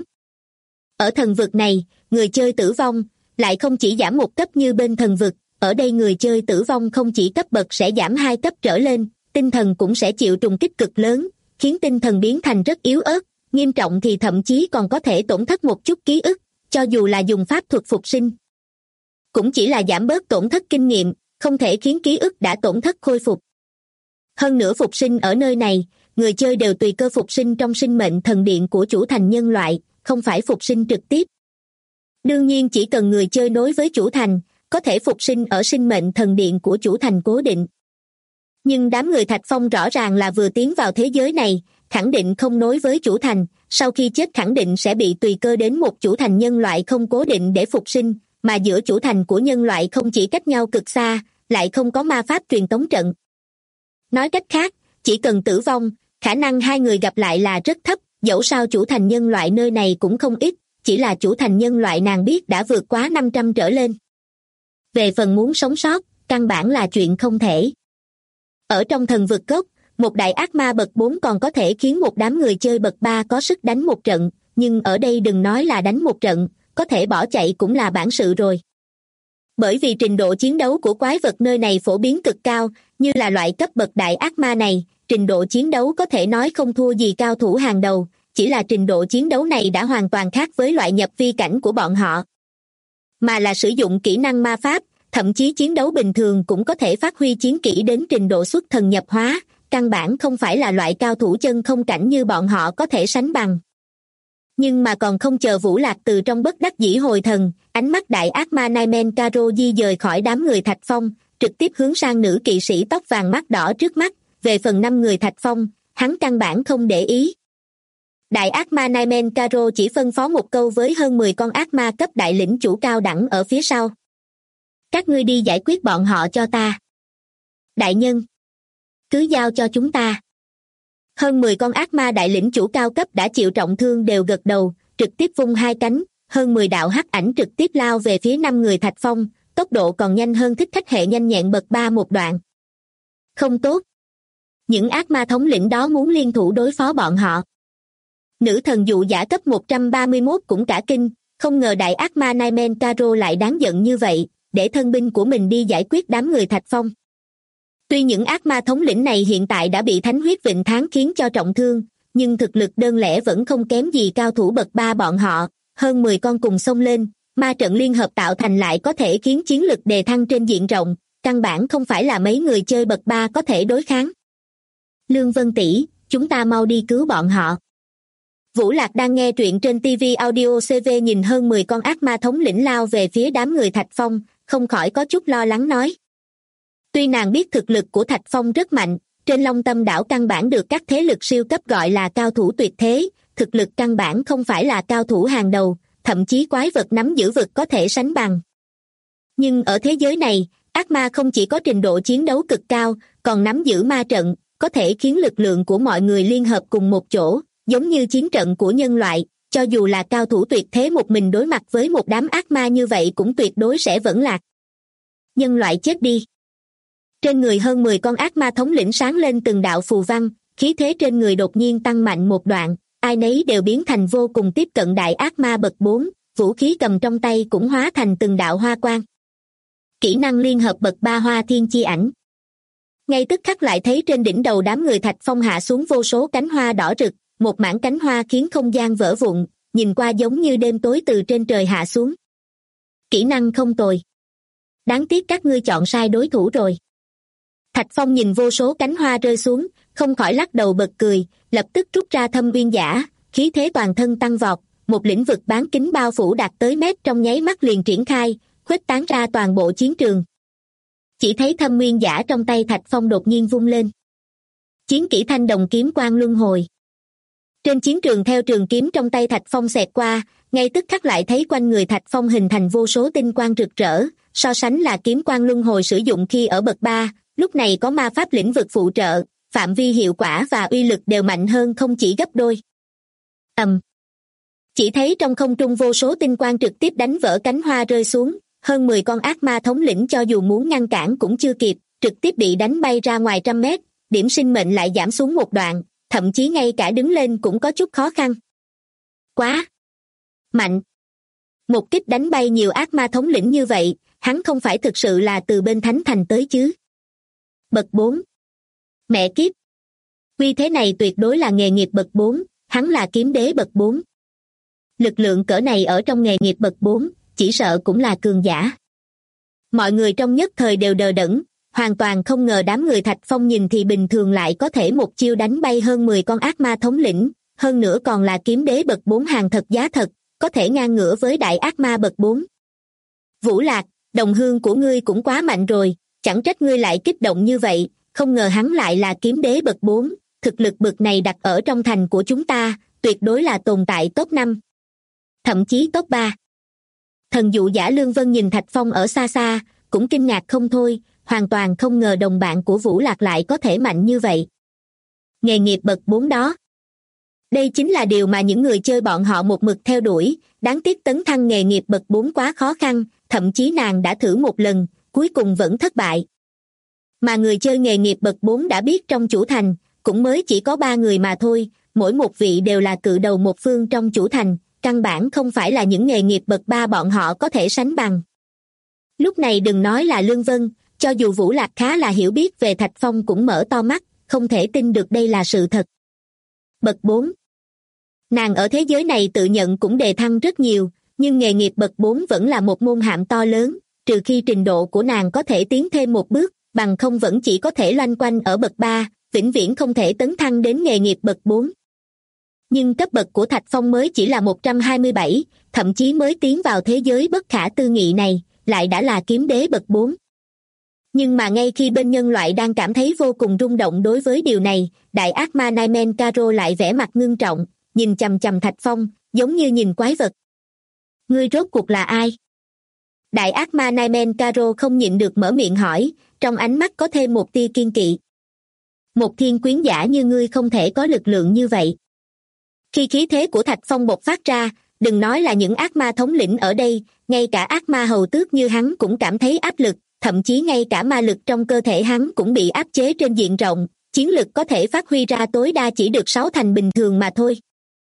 Ở thần vực này, người chơi tử vong, lại không chỉ giảm một cấp như bên thần vực, ở đây người chơi tử vong không chỉ cấp bậc sẽ giảm 2 cấp trở lên, tinh thần cũng sẽ chịu trùng kích cực lớn, khiến tinh thần biến thành rất yếu ớt, nghiêm trọng thì thậm chí còn có thể tổn thất một chút ký ức, cho dù là dùng pháp thuật phục sinh. Cũng chỉ là giảm bớt tổn thất kinh nghiệm, không thể khiến ký ức đã tổn thất khôi phục. Hơn nữa phục sinh ở nơi này, người chơi đều tùy cơ phục sinh trong sinh mệnh thần điện của chủ thành nhân loại, không phải phục sinh trực tiếp. Đương nhiên chỉ cần người chơi nối với chủ thành, có thể phục sinh ở sinh mệnh thần điện của chủ thành cố định. Nhưng đám người Thạch Phong rõ ràng là vừa tiến vào thế giới này, khẳng định không nối với chủ thành, sau khi chết khẳng định sẽ bị tùy cơ đến một chủ thành nhân loại không cố định để phục sinh, mà giữa chủ thành của nhân loại không chỉ cách nhau cực xa, lại không có ma pháp truyền tống trận. Nói cách khác, chỉ cần tử vong, khả năng hai người gặp lại là rất thấp, dẫu sao chủ thành nhân loại nơi này cũng không ít, chỉ là chủ thành nhân loại nàng biết đã vượt quá 500 trở lên. Về phần muốn sống sót, căn bản là chuyện không thể. Ở trong thần vực gốc, một đại ác ma bậc 4 còn có thể khiến một đám người chơi bậc 3 có sức đánh một trận, nhưng ở đây đừng nói là đánh một trận, có thể bỏ chạy cũng là bản sự rồi. Bởi vì trình độ chiến đấu của quái vật nơi này phổ biến cực cao, như là loại cấp bậc đại ác ma này, trình độ chiến đấu có thể nói không thua gì cao thủ hàng đầu, chỉ là trình độ chiến đấu này đã hoàn toàn khác với loại nhập vi cảnh của bọn họ. Mà là sử dụng kỹ năng ma pháp, thậm chí chiến đấu bình thường cũng có thể phát huy chiến kỹ đến trình độ xuất thần nhập hóa, căn bản không phải là loại cao thủ chân không cảnh như bọn họ có thể sánh bằng. Nhưng mà còn không chờ Vũ Lạc từ trong bất đắc dĩ hồi thần, ánh mắt đại ác ma Nightmare Caro di dời khỏi đám người Thạch Phong, trực tiếp hướng sang nữ kỵ sĩ tóc vàng mắt đỏ trước mắt, về phần 5 người Thạch Phong, hắn căn bản không để ý. Đại ác ma Nightmare Caro chỉ phân phó một câu với hơn 10 con ác ma cấp đại lĩnh chủ cao đẳng ở phía sau. Các ngươi đi giải quyết bọn họ cho ta. Đại nhân, cứ giao cho chúng ta. Hơn 10 con ác ma đại lĩnh chủ cao cấp đã chịu trọng thương đều gật đầu, trực tiếp vung hai cánh, hơn 10 đạo hắc ảnh trực tiếp lao về phía 5 người Thạch Phong, tốc độ còn nhanh hơn thích khách hệ nhanh nhẹn bậc 3 một đoạn. Không tốt. Những ác ma thống lĩnh đó muốn liên thủ đối phó bọn họ. Nữ thần dụ giả cấp 131 cũng cả kinh, không ngờ đại ác ma Nightmare Caro lại đáng giận như vậy, để thân binh của mình đi giải quyết đám người Thạch Phong. Tuy những ác ma thống lĩnh này hiện tại đã bị thánh huyết vịnh thán khiến cho trọng thương, nhưng thực lực đơn lẻ vẫn không kém gì cao thủ bậc 3 bọn họ, hơn 10 con cùng xông lên, ma trận liên hợp tạo thành lại có thể khiến chiến lực đề thăng trên diện rộng, căn bản không phải là mấy người chơi bậc 3 có thể đối kháng. Lương Vân tỷ, chúng ta mau đi cứu bọn họ. Vũ Lạc đang nghe truyện trên TV Audio CV nhìn hơn 10 con ác ma thống lĩnh lao về phía đám người Thạch Phong, không khỏi có chút lo lắng nói. Tuy nàng biết thực lực của Thạch Phong rất mạnh, trên Long Tâm đảo căn bản được các thế lực siêu cấp gọi là cao thủ tuyệt thế, thực lực căn bản không phải là cao thủ hàng đầu, thậm chí quái vật nắm giữ vực có thể sánh bằng. Nhưng ở thế giới này, ác ma không chỉ có trình độ chiến đấu cực cao, còn nắm giữ ma trận, có thể khiến lực lượng của mọi người liên hợp cùng một chỗ, giống như chiến trận của nhân loại, cho dù là cao thủ tuyệt thế một mình đối mặt với một đám ác ma như vậy cũng tuyệt đối sẽ vẫn lạc. Nhân loại chết đi. Trên người hơn 10 con ác ma thống lĩnh sáng lên từng đạo phù văn, khí thế trên người đột nhiên tăng mạnh một đoạn, ai nấy đều biến thành vô cùng tiếp cận đại ác ma bậc 4, vũ khí cầm trong tay cũng hóa thành từng đạo hoa quang. Kỹ năng liên hợp bậc 3 Hoa Thiên Chi Ảnh. Ngay tức khắc lại thấy trên đỉnh đầu đám người Thạch Phong hạ xuống vô số cánh hoa đỏ rực, một mảng cánh hoa khiến không gian vỡ vụn, nhìn qua giống như đêm tối từ trên trời hạ xuống. Kỹ năng không tồi. Đáng tiếc các ngươi chọn sai đối thủ rồi. Thạch Phong nhìn vô số cánh hoa rơi xuống, không khỏi lắc đầu bật cười, lập tức rút ra Thâm Uyên Giả, khí thế toàn thân tăng vọt, một lĩnh vực bán kính bao phủ đạt tới mét trong nháy mắt liền triển khai, khuếch tán ra toàn bộ chiến trường. Chỉ thấy Thâm Uyên Giả trong tay Thạch Phong đột nhiên vung lên. Chiến kỹ Thanh Đồng Kiếm Quang Luân Hồi. Trên chiến trường theo trường kiếm trong tay Thạch Phong xẹt qua, ngay tức khắc lại thấy quanh người Thạch Phong hình thành vô số tinh quang rực rỡ, so sánh là kiếm quang luân hồi sử dụng khi ở bậc 3, lúc này có ma pháp lĩnh vực phụ trợ, phạm vi hiệu quả và uy lực đều mạnh hơn không chỉ gấp đôi. Chỉ thấy trong không trung vô số tinh quang trực tiếp đánh vỡ cánh hoa rơi xuống, hơn 10 con ác ma thống lĩnh cho dù muốn ngăn cản cũng chưa kịp, trực tiếp bị đánh bay ra ngoài trăm mét, điểm sinh mệnh lại giảm xuống một đoạn, thậm chí ngay cả đứng lên cũng có chút khó khăn. Quá mạnh. Một kích đánh bay nhiều ác ma thống lĩnh như vậy, hắn không phải thực sự là từ bên Thánh Thành tới chứ. Bậc 4. Mẹ kiếp. Uy thế này tuyệt đối là nghề nghiệp bậc 4, hắn là kiếm đế bậc 4. Lực lượng cỡ này ở trong nghề nghiệp bậc 4, chỉ sợ cũng là cường giả. Mọi người trong nhất thời đều đờ đẫn, hoàn toàn không ngờ đám người Thạch Phong nhìn thì bình thường lại có thể một chiêu đánh bay hơn 10 con ác ma thống lĩnh, hơn nữa còn là kiếm đế bậc 4 hàng thật giá thật, có thể ngang ngửa với đại ác ma bậc 4. Vũ Lạc, đồng hương của ngươi cũng quá mạnh rồi, chẳng trách ngươi lại kích động như vậy, không ngờ hắn lại là kiếm đế bậc 4, thực lực bậc này đặt ở trong thành của chúng ta, tuyệt đối là tồn tại top 5. Thậm chí top 3. Thần dụ giả Lương Vân nhìn Thạch Phong ở xa xa, cũng kinh ngạc không thôi, hoàn toàn không ngờ đồng bạn của Vũ Lạc lại có thể mạnh như vậy. Nghề nghiệp bậc 4 đó. Đây chính là điều mà những người chơi bọn họ một mực theo đuổi, đáng tiếc tấn thăng nghề nghiệp bậc 4 quá khó khăn, thậm chí nàng đã thử một lần, cuối cùng vẫn thất bại. Mà người chơi nghề nghiệp bậc 4 đã biết trong chủ thành, cũng mới chỉ có 3 người mà thôi, mỗi một vị đều là cự đầu một phương trong chủ thành, căn bản không phải là những nghề nghiệp bậc 3 bọn họ có thể sánh bằng. Lúc này đừng nói là Lương Vân, cho dù Vũ Lạc khá là hiểu biết về Thạch Phong cũng mở to mắt, không thể tin được đây là sự thật. Bậc 4. Nàng ở thế giới này tự nhận cũng đề thăng rất nhiều, nhưng nghề nghiệp bậc 4 vẫn là một môn hạm to lớn, trừ khi trình độ của nàng có thể tiến thêm một bước, bằng không vẫn chỉ có thể loanh quanh ở bậc 3, vĩnh viễn không thể tấn thăng đến nghề nghiệp bậc 4. Nhưng cấp bậc của Thạch Phong mới chỉ là 127, thậm chí mới tiến vào thế giới bất khả tư nghị này, lại đã là kiếm đế bậc 4. Nhưng mà ngay khi bên nhân loại đang cảm thấy vô cùng rung động đối với điều này, đại ác ma Naimen Caro lại vẻ mặt ngưng trọng, nhìn chằm chằm Thạch Phong, giống như nhìn quái vật. Ngươi rốt cuộc là ai? Đại ác ma Naimen Caro không nhịn được mở miệng hỏi, trong ánh mắt có thêm một tia kiên kỵ. Một thiên quyến giả như ngươi không thể có lực lượng như vậy. Khi khí thế của Thạch Phong bộc phát ra, đừng nói là những ác ma thống lĩnh ở đây, ngay cả ác ma hầu tước như hắn cũng cảm thấy áp lực, thậm chí ngay cả ma lực trong cơ thể hắn cũng bị áp chế trên diện rộng, chiến lực có thể phát huy ra tối đa chỉ được 6 thành bình thường mà thôi.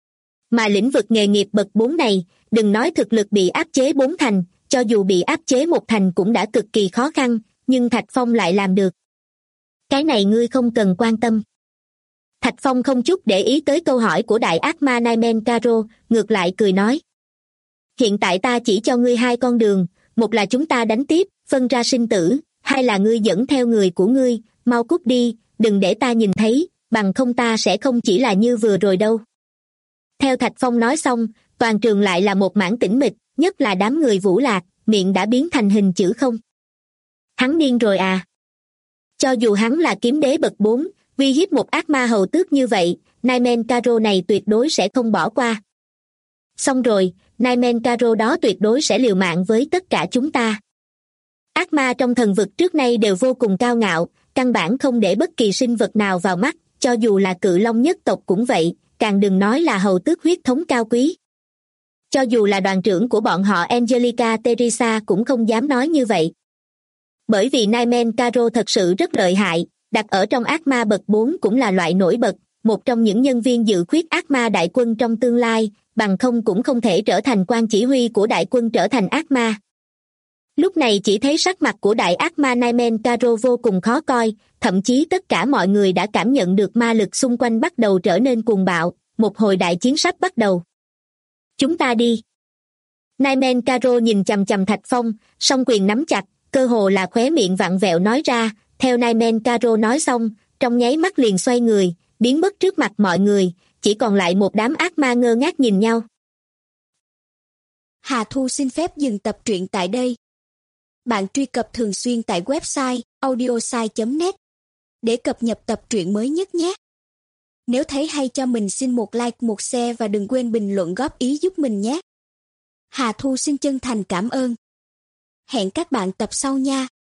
Mà lĩnh vực nghề nghiệp bậc 4 này, đừng nói thực lực bị áp chế 4 thành, cho dù bị áp chế 1 thành cũng đã cực kỳ khó khăn, nhưng Thạch Phong lại làm được. Cái này ngươi không cần quan tâm. Thạch Phong không chút để ý tới câu hỏi của đại ác ma Naimen Caro, ngược lại cười nói. Hiện tại ta chỉ cho ngươi 2 con đường, một là chúng ta đánh tiếp, phân ra sinh tử, hai là ngươi dẫn theo người của ngươi, mau cút đi, đừng để ta nhìn thấy, bằng không ta sẽ không chỉ là như vừa rồi đâu. Theo Thạch Phong nói xong, toàn trường lại là một mảng tĩnh mịch, nhất là đám người Vũ Lạc, miệng đã biến thành hình chữ không. Hắn điên rồi à? Cho dù hắn là kiếm đế bậc 4, uy hiếp một ác ma hầu tước như vậy, Naimen Caro này tuyệt đối sẽ không bỏ qua. Xong rồi, Naimen Caro đó tuyệt đối sẽ liều mạng với tất cả chúng ta. Ác ma trong thần vực trước nay đều vô cùng cao ngạo, căn bản không để bất kỳ sinh vật nào vào mắt, cho dù là cự long nhất tộc cũng vậy, càng đừng nói là hầu tước huyết thống cao quý. Cho dù là đoàn trưởng của bọn họ Angelica Teresa cũng không dám nói như vậy. Bởi vì Naimen Caro thật sự rất lợi hại, đặt ở trong ác ma bậc 4 cũng là loại nổi bật, một trong những nhân viên dự khuyết ác ma đại quân trong tương lai, bằng không cũng không thể trở thành quan chỉ huy của đại quân trở thành ác ma. Lúc này chỉ thấy sắc mặt của đại ác ma Naimen Caro vô cùng khó coi, thậm chí tất cả mọi người đã cảm nhận được ma lực xung quanh bắt đầu trở nên cuồng bạo, một hồi đại chiến sắp bắt đầu. Chúng ta đi. Naimen Caro nhìn chằm chằm Thạch Phong, song quyền nắm chặt, cơ hồ là khóe miệng vặn vẹo nói ra, theo Naimen Caro nói xong, trong nháy mắt liền xoay người, biến mất trước mặt mọi người, chỉ còn lại một đám ác ma ngơ ngác nhìn nhau. Hà Thu xin phép dừng tập truyện tại đây. Bạn truy cập thường xuyên tại website audiosai.net để cập nhật tập truyện mới nhất nhé. Nếu thấy hay cho mình xin một like, một share và đừng quên bình luận góp ý giúp mình nhé. Hà Thu xin chân thành cảm ơn. Hẹn các bạn tập sau nha.